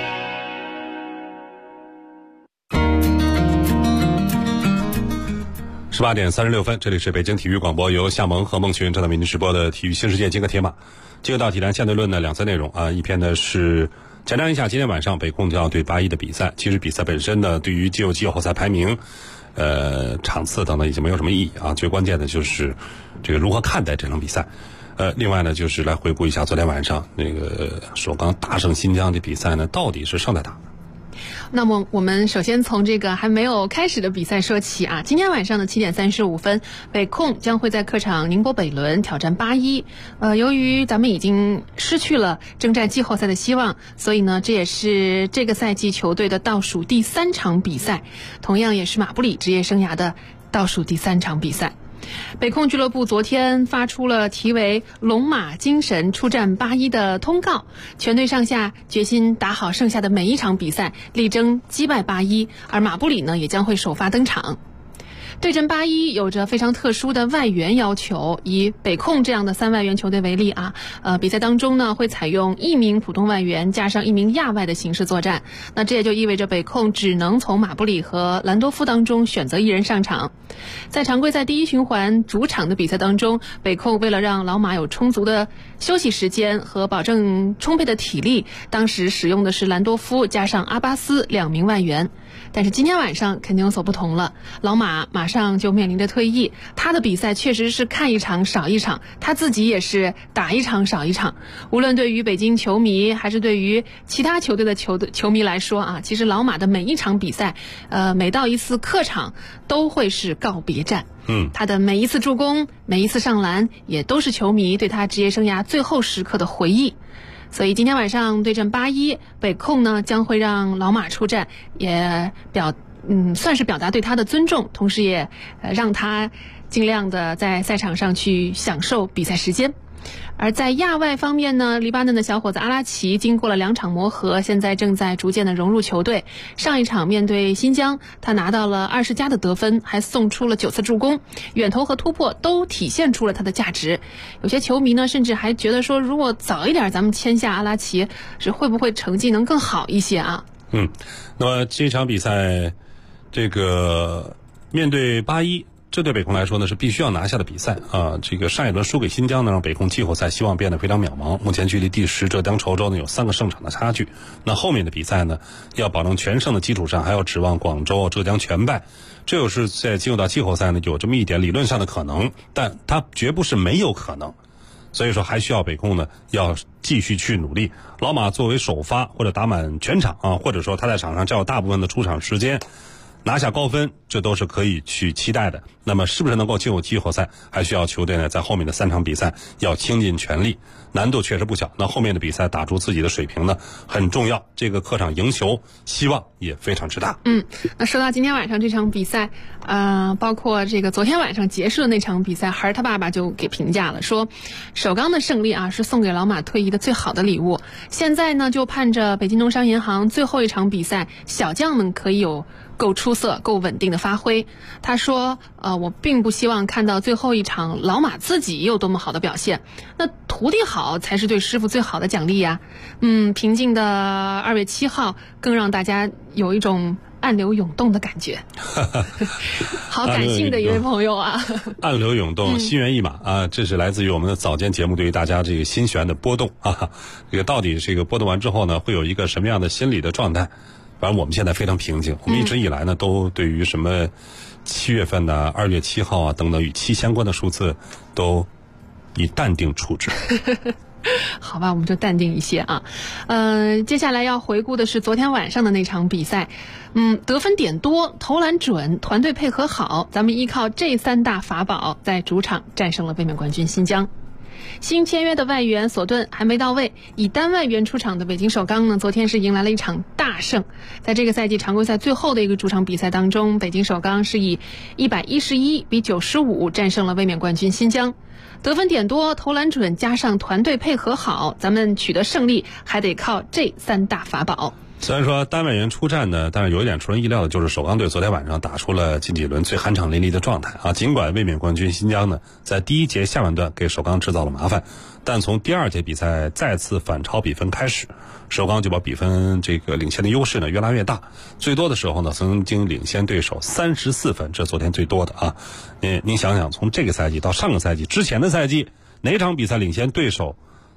S5: 18点36分，这里是北京体育广播，由夏萌和孟群正在为您直播的体育新世界金戈铁马。进入到体坛相对论的2、3内容啊，一篇呢是简单一下今天晚上北控就要对81的比赛。其实比赛本身呢，对于季后赛排名、场次等等已经没有什么意义啊。最关键的就是这个如何看待这场比赛。另外呢，就是来回顾一下昨天晚上那个首钢大胜新疆的比赛呢，到底是胜在哪？
S4: 那么我们首先从这个还没有开始的比赛说起啊。今天晚上的7点35分，北控将会在客场宁波北仑挑战81。由于咱们已经失去了征战季后赛的希望，所以呢，这也是这个赛季球队的倒数第3场比赛，同样也是马布里职业生涯的倒数第3场比赛。北控俱乐部昨天发出了题为“龙马精神出战81”的通告，全队上下决心打好剩下的每一场比赛，力争击败81，而马布里呢也将会首发登场。对阵81有着非常特殊的外援要求，以北控这样的3外援球队为例啊，比赛当中呢会采用1名普通外援加上1名亚外的形式作战。那这也就意味着北控只能从马布里和兰多夫当中选择1人上场。在常规赛第1循环主场的比赛当中，北控为了让老马有充足的休息时间和保证充沛的体力，当时使用的是兰多夫加上阿巴斯2名外援。但是今天晚上肯定有所不同了，老马马上就面临着退役，他的比赛确实是看一场少一场，他自己也是打一场少一场。无论对于北京球迷还是对于其他球队的球迷来说啊，其实老马的每一场比赛，每到一次客场都会是告别战。他的每一次助攻，每一次上篮，也都是球迷对他职业生涯最后时刻的回忆。所以今天晚上对阵81，北控呢将会让老马出战，也算是表达对他的尊重，同时也让他尽量的在赛场上去享受比赛时间。而在亚外方面呢，黎巴嫩的小伙子阿拉奇经过了2场磨合，现在正在逐渐的融入球队。上一场面对新疆，他拿到了20加的得分，还送出了9次助攻，远投和突破都体现出了他的价值。有些球迷呢，甚至还觉得说，如果早一点咱们签下阿拉奇，是会不会成绩能更好一些啊？那
S5: 么这场比赛，这个面对81， 这对北控来说呢是必须要拿下的比赛啊。这个上一轮输给新疆呢，让北控季后赛希望变得非常渺茫。目前距离第10浙江稠州呢有3个胜场的差距。那后面的比赛呢，要保证全胜的基础上，还要指望广州、浙江全败。这就是在进入到季后赛呢有这么一点理论上的可能，但它绝不是没有可能。所以说还需要北控呢要继续去努力。老马作为首发或者打满全场啊，或者说他在场上占有大部分的出场时间，拿下高分，这都是可以去期待的。那么是不是能够进入季后赛，还需要球队呢在后面的3场比赛要倾尽全力，难度确实不小。那后面的比赛打出自己的水平呢很重要，这个客场赢球希望也非常之大。
S4: 那说到今天晚上这场比赛，包括这个昨天晚上结束的那场比赛，孩儿他爸爸就给评价了，说首钢的胜利啊是送给老马退役的最好的礼物。现在呢就盼着北京农商银行最后一场比赛，小将们可以有够出色、够稳定的发挥。他说我并不希望看到最后一场老马自己有多么好的表现，那徒弟好才是对师傅最好的奖励呀。平静的2月7号更让大家有一种暗流涌动的感觉。好感性的一位朋友啊。
S5: 暗流涌动，心猿意马啊，这是来自于我们的早间节目对于大家这个心弦的波动啊。这个到底这个波动完之后呢，会有一个什么样的心理的状态？反正我们现在非常平静，我们一直以来呢都对于什么7月份的2月7号啊等等与7相关的数字都以淡定处置。
S4: 好吧，我们就淡定一些啊。接下来要回顾的是昨天晚上的那场比赛。得分点多，投篮准，团队配合好，咱们依靠这3大法宝，在主场战胜了卫冕冠军新疆。新签约的外援索顿还没到位，以单外援出场的北京首钢呢，昨天是迎来了一场大胜。在这个赛季常规赛最后的一个主场比赛当中，北京首钢是以111比95战胜了卫冕冠军新疆。得分点多，投篮准，加上团队配合好，咱们取得胜利还得靠这3大法宝。
S5: 虽然说单外援出战呢，但是有一点出人意料的就是首钢队昨天晚上打出了近几轮最酣畅淋漓的状态啊。尽管卫冕冠军新疆呢在第1节下半段给首钢制造了麻烦，但从第2节比赛再次反超比分开始，首钢就把比分这个领先的优势呢越拉越大。最多的时候呢曾经领先对手34分，这昨天最多的啊。您想想，从这个赛季到上个赛季之前的赛季，哪场比赛领先对手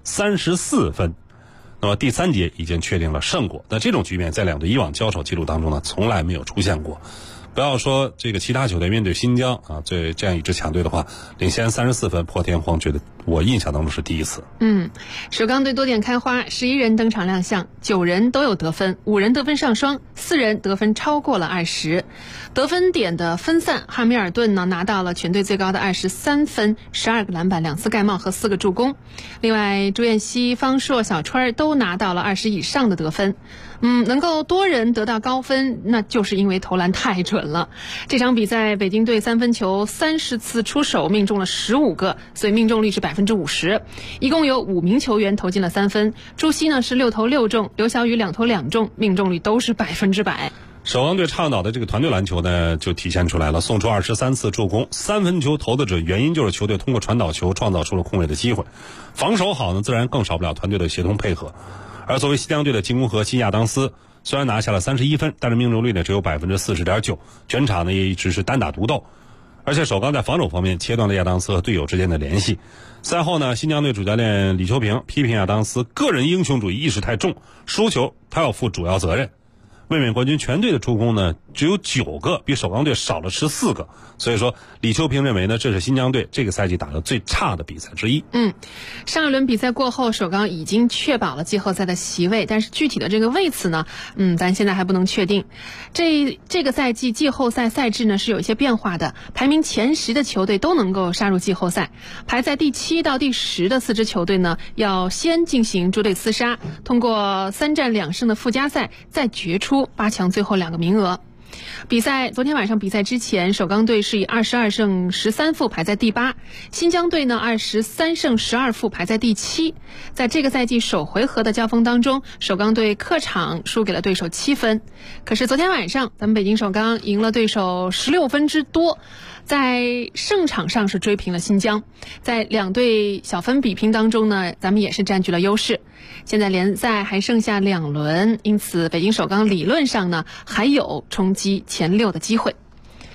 S5: 34分？那么第3节已经确定了胜果，那这种局面在2队以往交手记录当中呢从来没有出现过。不要说这个其他球队面对新疆啊，这样一支强队的话，领先34分破天荒，觉得我印象当中是第一次。
S4: 首钢队多点开花，11人登场亮相，9人都有得分，5人得分上双，4人得分超过了20。得分点的分散，汉密尔顿呢拿到了全队最高的23分，12个篮板，2次盖帽和4个助攻。另外朱彦西、方硕、小川都拿到了20以上的得分。能够多人得到高分，那就是因为投篮太准了。这场比赛北京队3分球30次出手命中了15个，所以命中率是50%。一共有5名球员投进了3分，朱熹呢是6投6中，刘晓宇2投2中，命中率都是100%。
S5: 首钢队倡导的这个团队篮球呢就体现出来了，送出23次助攻，3分球投得准，原因就是球队通过传导球创造出了空位的机会。防守好呢，自然更少不了团队的协同配合。而作为西江队的进攻核心亚当斯，虽然拿下了31分，但是命中率呢只有40.9%，全场呢也一直是单打独斗。而且首钢在防守方面切断了亚当斯和队友之间的联系。赛后呢，新疆队主教练李秋平批评亚当斯个人英雄主义意识太重，输球他要负主要责任。卫冕冠军全队的助攻呢只有9个，比首钢队少了14个，所以说李秋平认为呢，这是新疆队这个赛季打得最差的比赛之一。
S4: 上一轮比赛过后，首钢已经确保了季后赛的席位，但是具体的这个位次呢，咱现在还不能确定。这个赛季季后赛赛制呢是有一些变化的，排名前10的球队都能够杀入季后赛，排在第7到第10的4支球队呢，要先进行诸队厮杀，通过3战2胜的附加赛再决出8强最后2个名额。昨天晚上比赛之前，首钢队是以22胜13负排在第8，新疆队呢23胜12负排在第7。在这个赛季首回合的交锋当中，首钢队客场输给了对手7分，可是昨天晚上咱们北京首钢赢了对手16分之多，在胜场上是追平了新疆。在2队小分比拼当中呢，咱们也是占据了优势。现在联赛还剩下2轮，因此北京首钢理论上呢还有冲击前6的机会。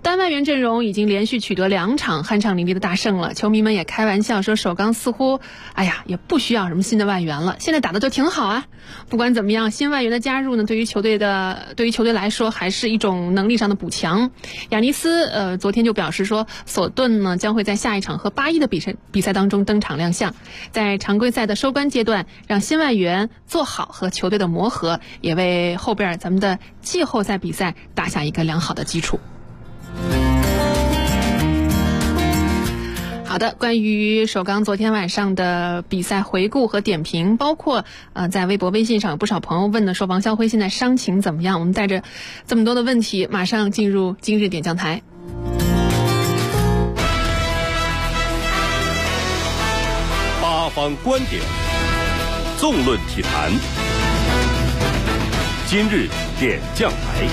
S4: 单外援阵容已经连续取得2场酣畅淋漓的大胜了，球迷们也开玩笑说首钢似乎也不需要什么新的外援了，现在打的就挺好啊。不管怎么样，新外援的加入呢，对于球队来说还是一种能力上的补强。亚尼斯昨天就表示说，索顿呢将会在下一场和巴伊的比赛当中登场亮相，在常规赛的收官阶段让新外援做好和球队的磨合，也为后边咱们的季后赛比赛打下一个良好的基础。好的，关于首钢昨天晚上的比赛回顾和点评，包括在微博微信上有不少朋友问的说王啸辉现在伤情怎么样，我们带着这么多的问题马上进入今日点将台。
S1: 八方观点，纵论体坛，今日点将台。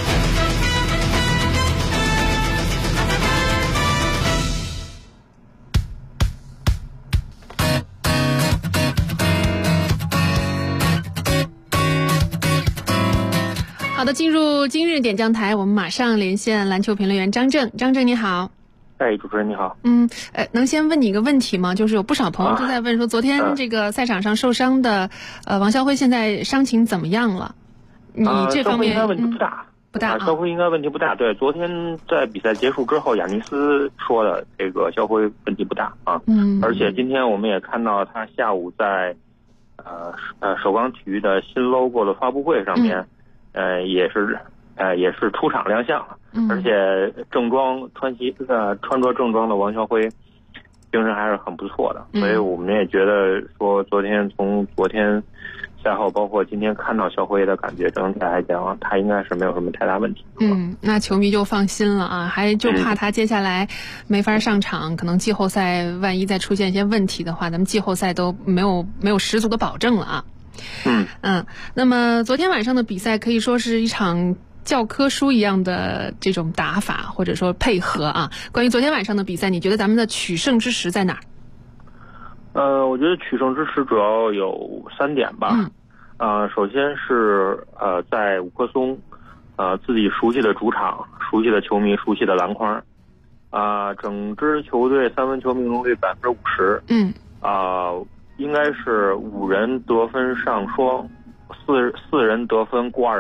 S4: 好的，进入今日点将台，我们马上连线篮球评论员张正。张正你好。
S6: 主持人你好。
S4: 能先问你一个问题吗？就是有不少朋友都在问说，昨天这个赛场上受伤的王啸辉现在伤情怎么样了？你这方面
S6: 应该问题不大，啸辉应该问题不大。对，昨天在比赛结束之后，亚尼斯说的这个啸辉问题不大啊。而且今天我们也看到他下午在首钢体育的新 logo 的发布会上面。也是出场亮相了，而且正装穿着正装的王啸辉精神还是很不错的，所以我们也觉得说从昨天赛后包括今天看到啸辉的感觉，整体来讲他应该是没有什么太大问题。
S4: 那球迷就放心了啊，还就怕他接下来没法上场，可能季后赛万一再出现一些问题的话，咱们季后赛都没有十足的保证了啊。那么昨天晚上的比赛可以说是一场教科书一样的这种打法或者说配合啊。关于昨天晚上的比赛，你觉得咱们的取胜之时在哪儿？
S6: 我觉得取胜之时主要有3点吧。首先是在五棵松自己熟悉的主场、熟悉的球迷、熟悉的篮筐，整支球队三分球命中率50%。应该是5人得分上双，4人得分过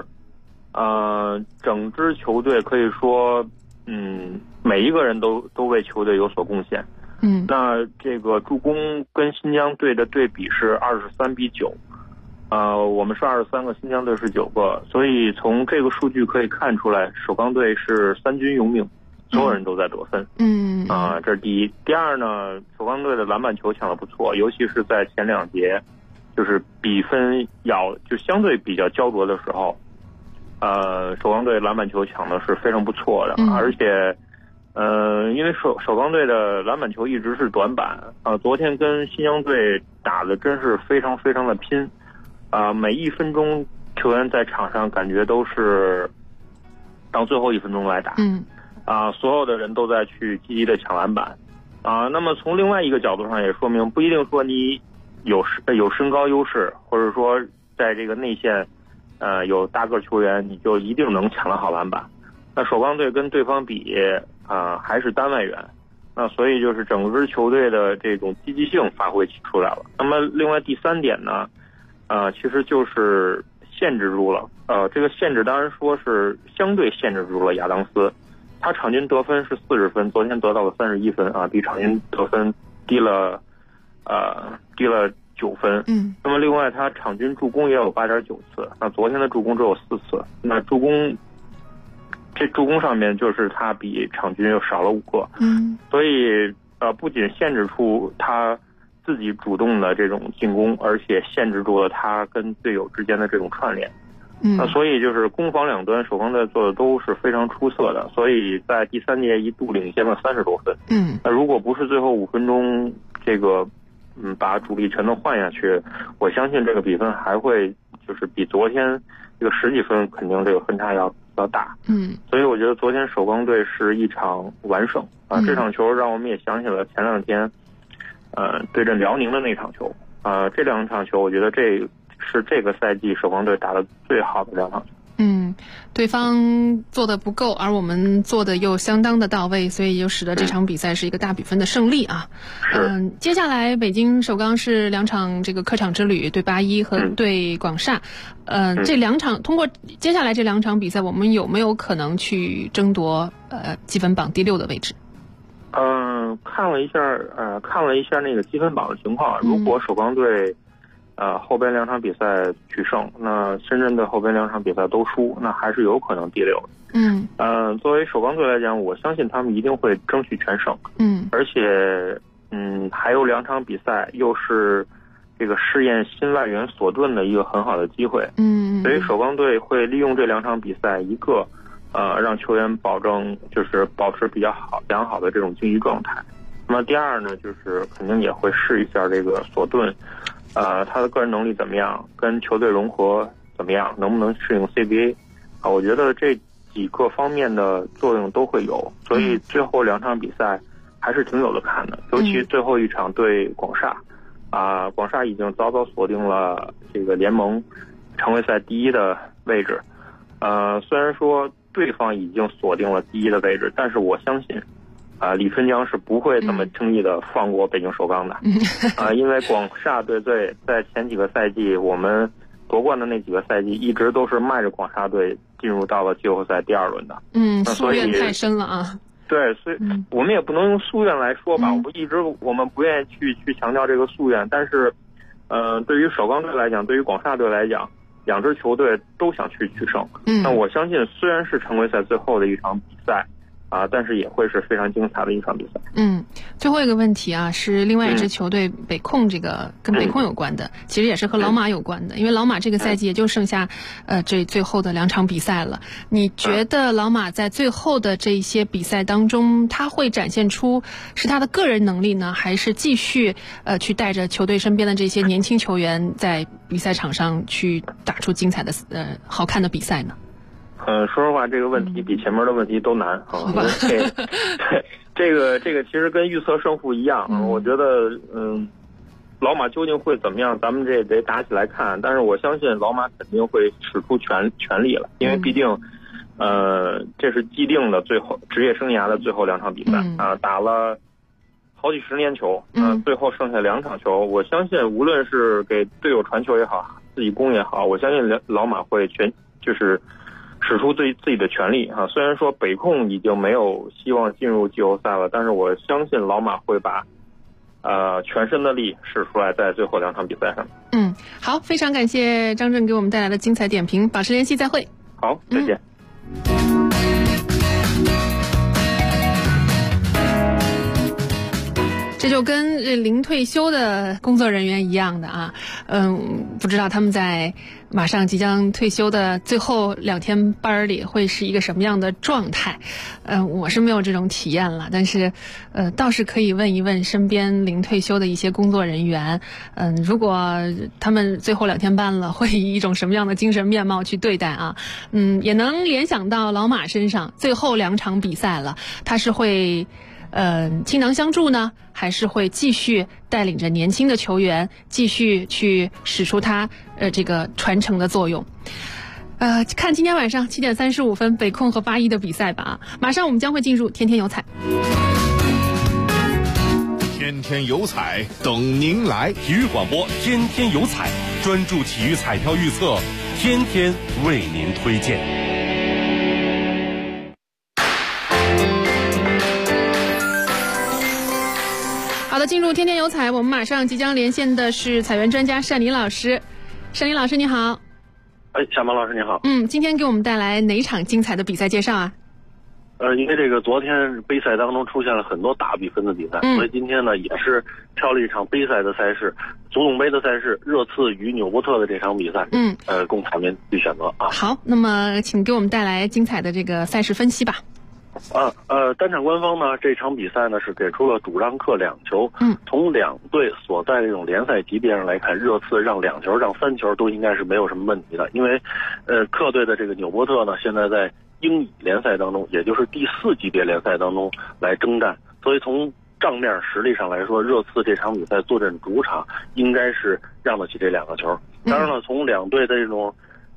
S6: 20%。整支球队可以说，每一个人都为球队有所贡献。那这个助攻跟新疆队的对比是23-9，我们是23个，新疆队是9个，所以从这个数据可以看出来，首钢队是3军用命。所有人都在得分。这是第一。第二呢，首钢队的篮板球抢得不错，尤其是在前2节，就是比分就相对比较焦灼的时候，首钢队篮板球抢的是非常不错的。而且因为首钢队的篮板球一直是短板昨天跟新疆队打的真是非常非常的拼每1分钟球员在场上感觉都是当最后1分钟来打。所有的人都在去积极的抢篮板那么从另外一个角度上也说明，不一定说你有身高优势，或者说在这个内线有大个球员你就一定能抢得好篮板。那首钢队跟对方比还是单外援，那所以就是整支球队的这种积极性发挥出来了。那么另外第3点呢其实就是限制住了这个限制当然说是相对限制住了亚当斯，他场均得分是40分，昨天得到了31分比场均得分低了9分。那么另外他场均助攻也有8.9次，那昨天的助攻只有4次，那助攻上面就是他比场均又少了5个。所以不仅限制出他自己主动的这种进攻，而且限制住了他跟队友之间的这种串联。那所以就是攻防两端首钢队做的都是非常出色的，所以在第3节一度领先了30多分。那如果不是最后5分钟这个把主力全都换下去，我相信这个比分还会就是比昨天这个10几分肯定这个分差要大。所以我觉得昨天首钢队是一场完胜这场球让我们也想起了前2天对阵辽宁的那场球这2场球我觉得这是这个赛季首钢队打的最好的2场球。
S4: 对方做的不够，而我们做的又相当的到位，所以就使得这场比赛是一个大比分的胜利啊。接下来北京首钢是2场这个客场之旅，对8-1和对广厦。这2场通过接下来这2场比赛，我们有没有可能去争夺积分榜第6的位置？
S6: 看了一下那个积分榜的情况，如果首钢队后边2场比赛取胜，那深圳队后边2场比赛都输，那还是有可能第6。作为首钢队来讲，我相信他们一定会争取全胜。而且还有2场比赛，又是这个试验新外援索顿的一个很好的机会。所以首钢队会利用这2场比赛，一个让球员保证就是保持比较良好的这种竞技状态。那么第二呢，就是肯定也会试一下这个索顿。他的个人能力怎么样，跟球队融合怎么样，能不能适应 CBA 我觉得这几个方面的作用都会有，所以最后2场比赛还是挺有的看的。尤其最后一场对广厦广厦已经早早锁定了这个联盟常规赛第1的位置。虽然说对方已经锁定了第1的位置，但是我相信李春江是不会这么轻易的放过北京首钢的。因为广厦队在前几个赛季我们夺冠的那几个赛季一直都是迈着广厦队进入到了季后赛第2轮的。
S4: 夙愿太深了啊。
S6: 对，所以我们也不能用夙愿来说吧。我们不愿意去强调这个夙愿，但是对于首钢队来讲，对于广厦队来讲，2支球队都想去取胜。那我相信虽然是常规赛最后的一场比赛但是也会是非常精彩的一场比赛。
S4: 最后一个问题是另外一支球队北控，这个跟北控有关的，其实也是和老马有关的，因为老马这个赛季也就剩下这最后的2场比赛了。你觉得老马在最后的这些比赛当中，他会展现出是他的个人能力呢，还是继续去带着球队身边的这些年轻球员在比赛场上去打出精彩的好看的比赛呢？
S6: 说实话，这个问题比前面的问题都难这个其实跟预测胜负一样。我觉得老马究竟会怎么样，咱们这得打起来看。但是我相信老马肯定会使出全力了，因为毕竟这是既定的最后职业生涯的最后2场比赛打了好几10年球最后剩下2场球，我相信无论是给队友传球也好，自己攻也好，我相信老马会就是使出自己的全力虽然说北控已经没有希望进入季后赛了，但是我相信老马会把全身的力使出来在最后2场比赛上。
S4: 好，非常感谢张震给我们带来的精彩点评，保持联系，再会。
S6: 好，再见。
S4: 这就跟临退休的工作人员一样的不知道他们在马上即将退休的最后2天班里会是一个什么样的状态。我是没有这种体验了，但是倒是可以问一问身边临退休的一些工作人员，如果他们最后2天班了，会以一种什么样的精神面貌去对待也能联想到老马身上最后2场比赛了，他是会倾囊相助呢，还是会继续带领着年轻的球员继续去使出他这个传承的作用。看今天晚上7点35分北控和8-1的比赛吧。马上我们将会进入天天有彩。
S1: 天天有彩等您来，体育广播天天有彩，专注体育彩票预测，天天为您推荐。
S4: 好的，进入天天有彩，我们马上即将连线的是彩员专家单林老师。单林老师你好。
S8: 夏萌老师你好。
S4: 今天给我们带来哪场精彩的比赛介绍啊？
S8: 因为这个昨天杯赛当中出现了很多大比分的比赛，所以今天呢也是挑了一场杯赛的赛事，足总杯的赛事，热刺与纽波特的这场比赛，供彩民去选择
S4: 好，那么请给我们带来精彩的这个赛事分析吧。
S8: 单场官方呢，这场比赛呢是给出了主让客2球。从2队所在这种联赛级别上来看，热刺让2球、让3球都应该是没有什么问题的。因为客队的这个纽波特呢，现在在英乙联赛当中，也就是第4级别联赛当中来征战，所以从账面实力上来说，热刺这场比赛坐镇主场应该是让得起这2个球。当然了，从2队的这种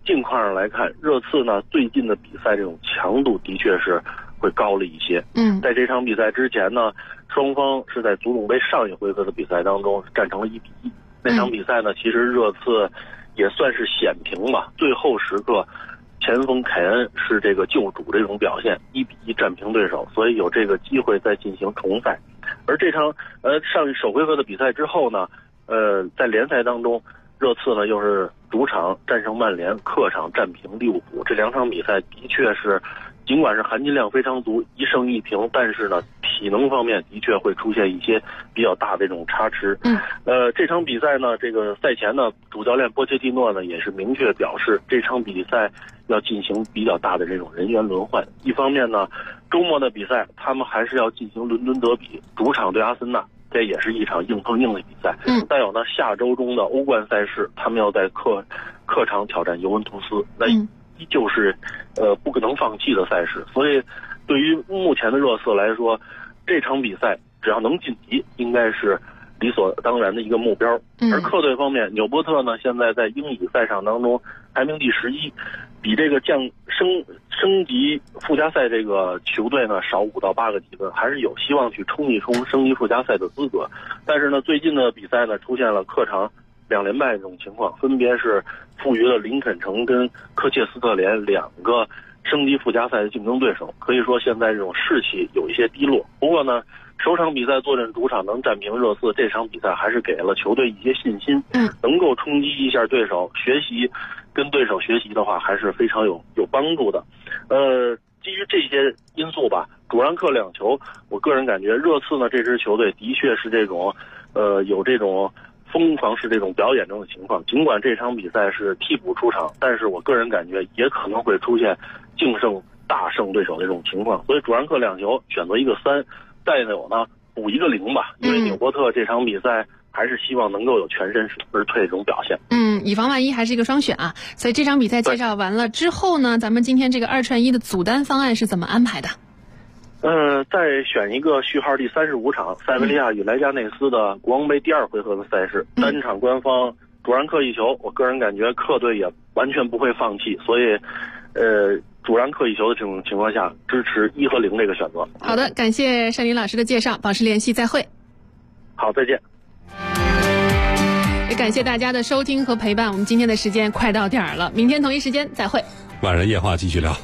S8: 近况上来看，热刺呢最近的比赛这种强度的确是会高了一些。在这场比赛之前呢，双方是在足总杯上一回合的比赛当中战成了1-1。那场比赛呢，其实热刺也算是险平吧，最后时刻前锋凯恩是这个救主这种表现，1-1战平对手，所以有这个机会再进行重赛。而这场首回合的比赛之后呢，在联赛当中，热刺呢又是主场战胜曼联，客场战平利物浦。这2场比赛的确是，尽管是含金量非常足，1胜1平，但是呢体能方面的确会出现一些比较大的这种差池。这场比赛呢，这个赛前呢，主教练波切蒂诺呢也是明确表示，这场比赛要进行比较大的这种人员轮换。一方面呢，周末的比赛他们还是要进行伦敦德比，主场对阿森纳，这也是一场硬碰硬的比赛。再有呢，下周中的欧冠赛事，他们要在客场挑战尤文图斯，那依旧是不可能放弃的赛事。所以对于目前的热刺来说，这场比赛只要能晋级，应该是理所当然的一个目标。而客队方面，纽波特呢现在在英乙赛场当中排名第11，比这个升级附加赛这个球队呢少5到8个积分，还是有希望去冲一冲升级附加赛的资格。但是呢，最近的比赛呢出现了客场2连败这种情况，分别是负于了林肯城跟科切斯特联2个升级附加赛的竞争对手，可以说现在这种士气有一些低落。不过呢，首场比赛坐镇主场能战平热刺，这场比赛还是给了球队一些信心，能够冲击一下对手，跟对手学习的话，还是非常有帮助的。基于这些因素吧，主让客2球，我个人感觉热刺呢这支球队的确是这种有这种疯狂式这种表演这种情况。尽管这场比赛是替补出场，但是我个人感觉也可能会出现净胜大胜对手的这种情况。所以主让客2球，选择一个3，再有呢补一个0吧，因为纽波特这场比赛还是希望能够有全身而退这种表现。
S4: 以防万一还是一个双选啊。所以这场比赛介绍完了之后呢，咱们今天这个2串1的组单方案是怎么安排的？
S8: 再选一个序号第35场塞维利亚与莱加内斯的国王杯第2回合的赛事，单场官方主让客1球，我个人感觉客队也完全不会放弃，所以主让客1球的这种情况下，支持1和0这个选择。
S4: 好的，感谢单林老师的介绍，保持联系，再会。
S8: 好，再见。
S4: 也感谢大家的收听和陪伴，我们今天的时间快到点儿了，明天同一时间再会。
S5: 晚上夜话继续聊。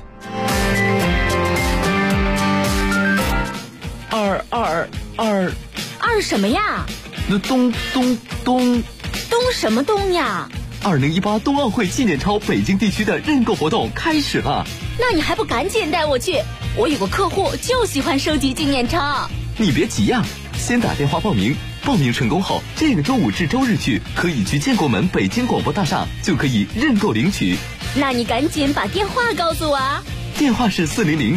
S15: 二什么呀？
S14: 那东
S15: 什么东呀
S14: ？2018冬奥会纪念钞北京地区的认购活动开始了，
S15: 那你还不赶紧带我去？我有个客户就喜欢收集纪念钞。
S14: 你别急呀，先打电话报名，报名成功后，这个周五至周日去可以去建国门北京广播大厦就可以认购领取。
S15: 那你赶紧把电话告诉我啊。
S14: 电话是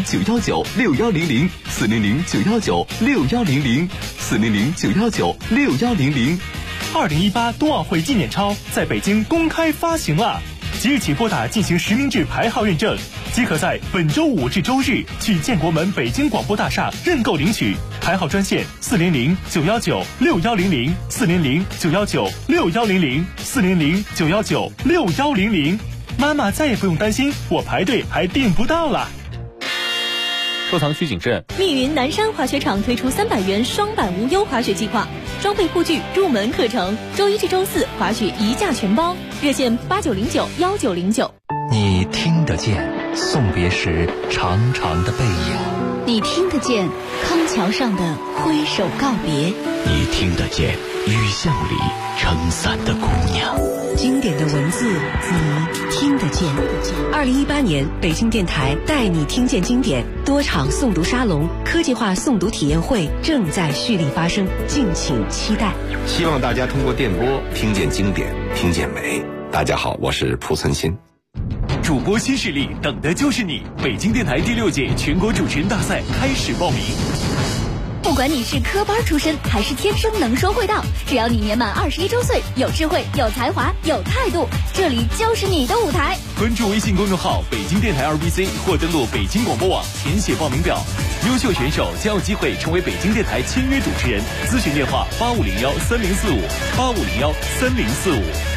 S14: 400-919-6100，400-919-6100，400-919-6100。
S3: 2018冬奥会纪念钞在北京公开发行了，即日起拨打进行实名制牌号认证，即可在本周五至周日去建国门北京广播大厦认购领取。牌号专线400-919-6100，400-919-6100，400-919-6100。妈妈再也不用担心我排队还订不到了。
S9: 收藏需谨慎。
S15: 密云南山滑雪场推出300元双板无忧滑雪计划，装备护具、入门课程，周1至周4滑雪一价全包，热线8909-1909。
S14: 你听得见送别时长长的背影，
S15: 你听得见康桥上的挥手告别，
S16: 你听得见雨巷里撑伞的姑娘。
S17: 经典的文字，你听得见。2018年北京电台带你听见经典多场诵读沙龙、科技化诵读体验会正在蓄力发生，敬请期待。
S18: 希望大家通过电波听见经典，听见美。大家好，我是蒲存昕。
S3: 主播新势力等的就是你！北京电台第6届全国主持人大赛开始报名。
S15: 不管你是科班出身还是天生能说会道，只要你年满21周岁，有智慧、有才华、有态度，这里就是你的舞台。
S3: 关注微信公众号北京电台2BC 或登录北京广播网填写报名表，优秀选手将有机会成为北京电台签约主持人。咨询电话85013045，85013045。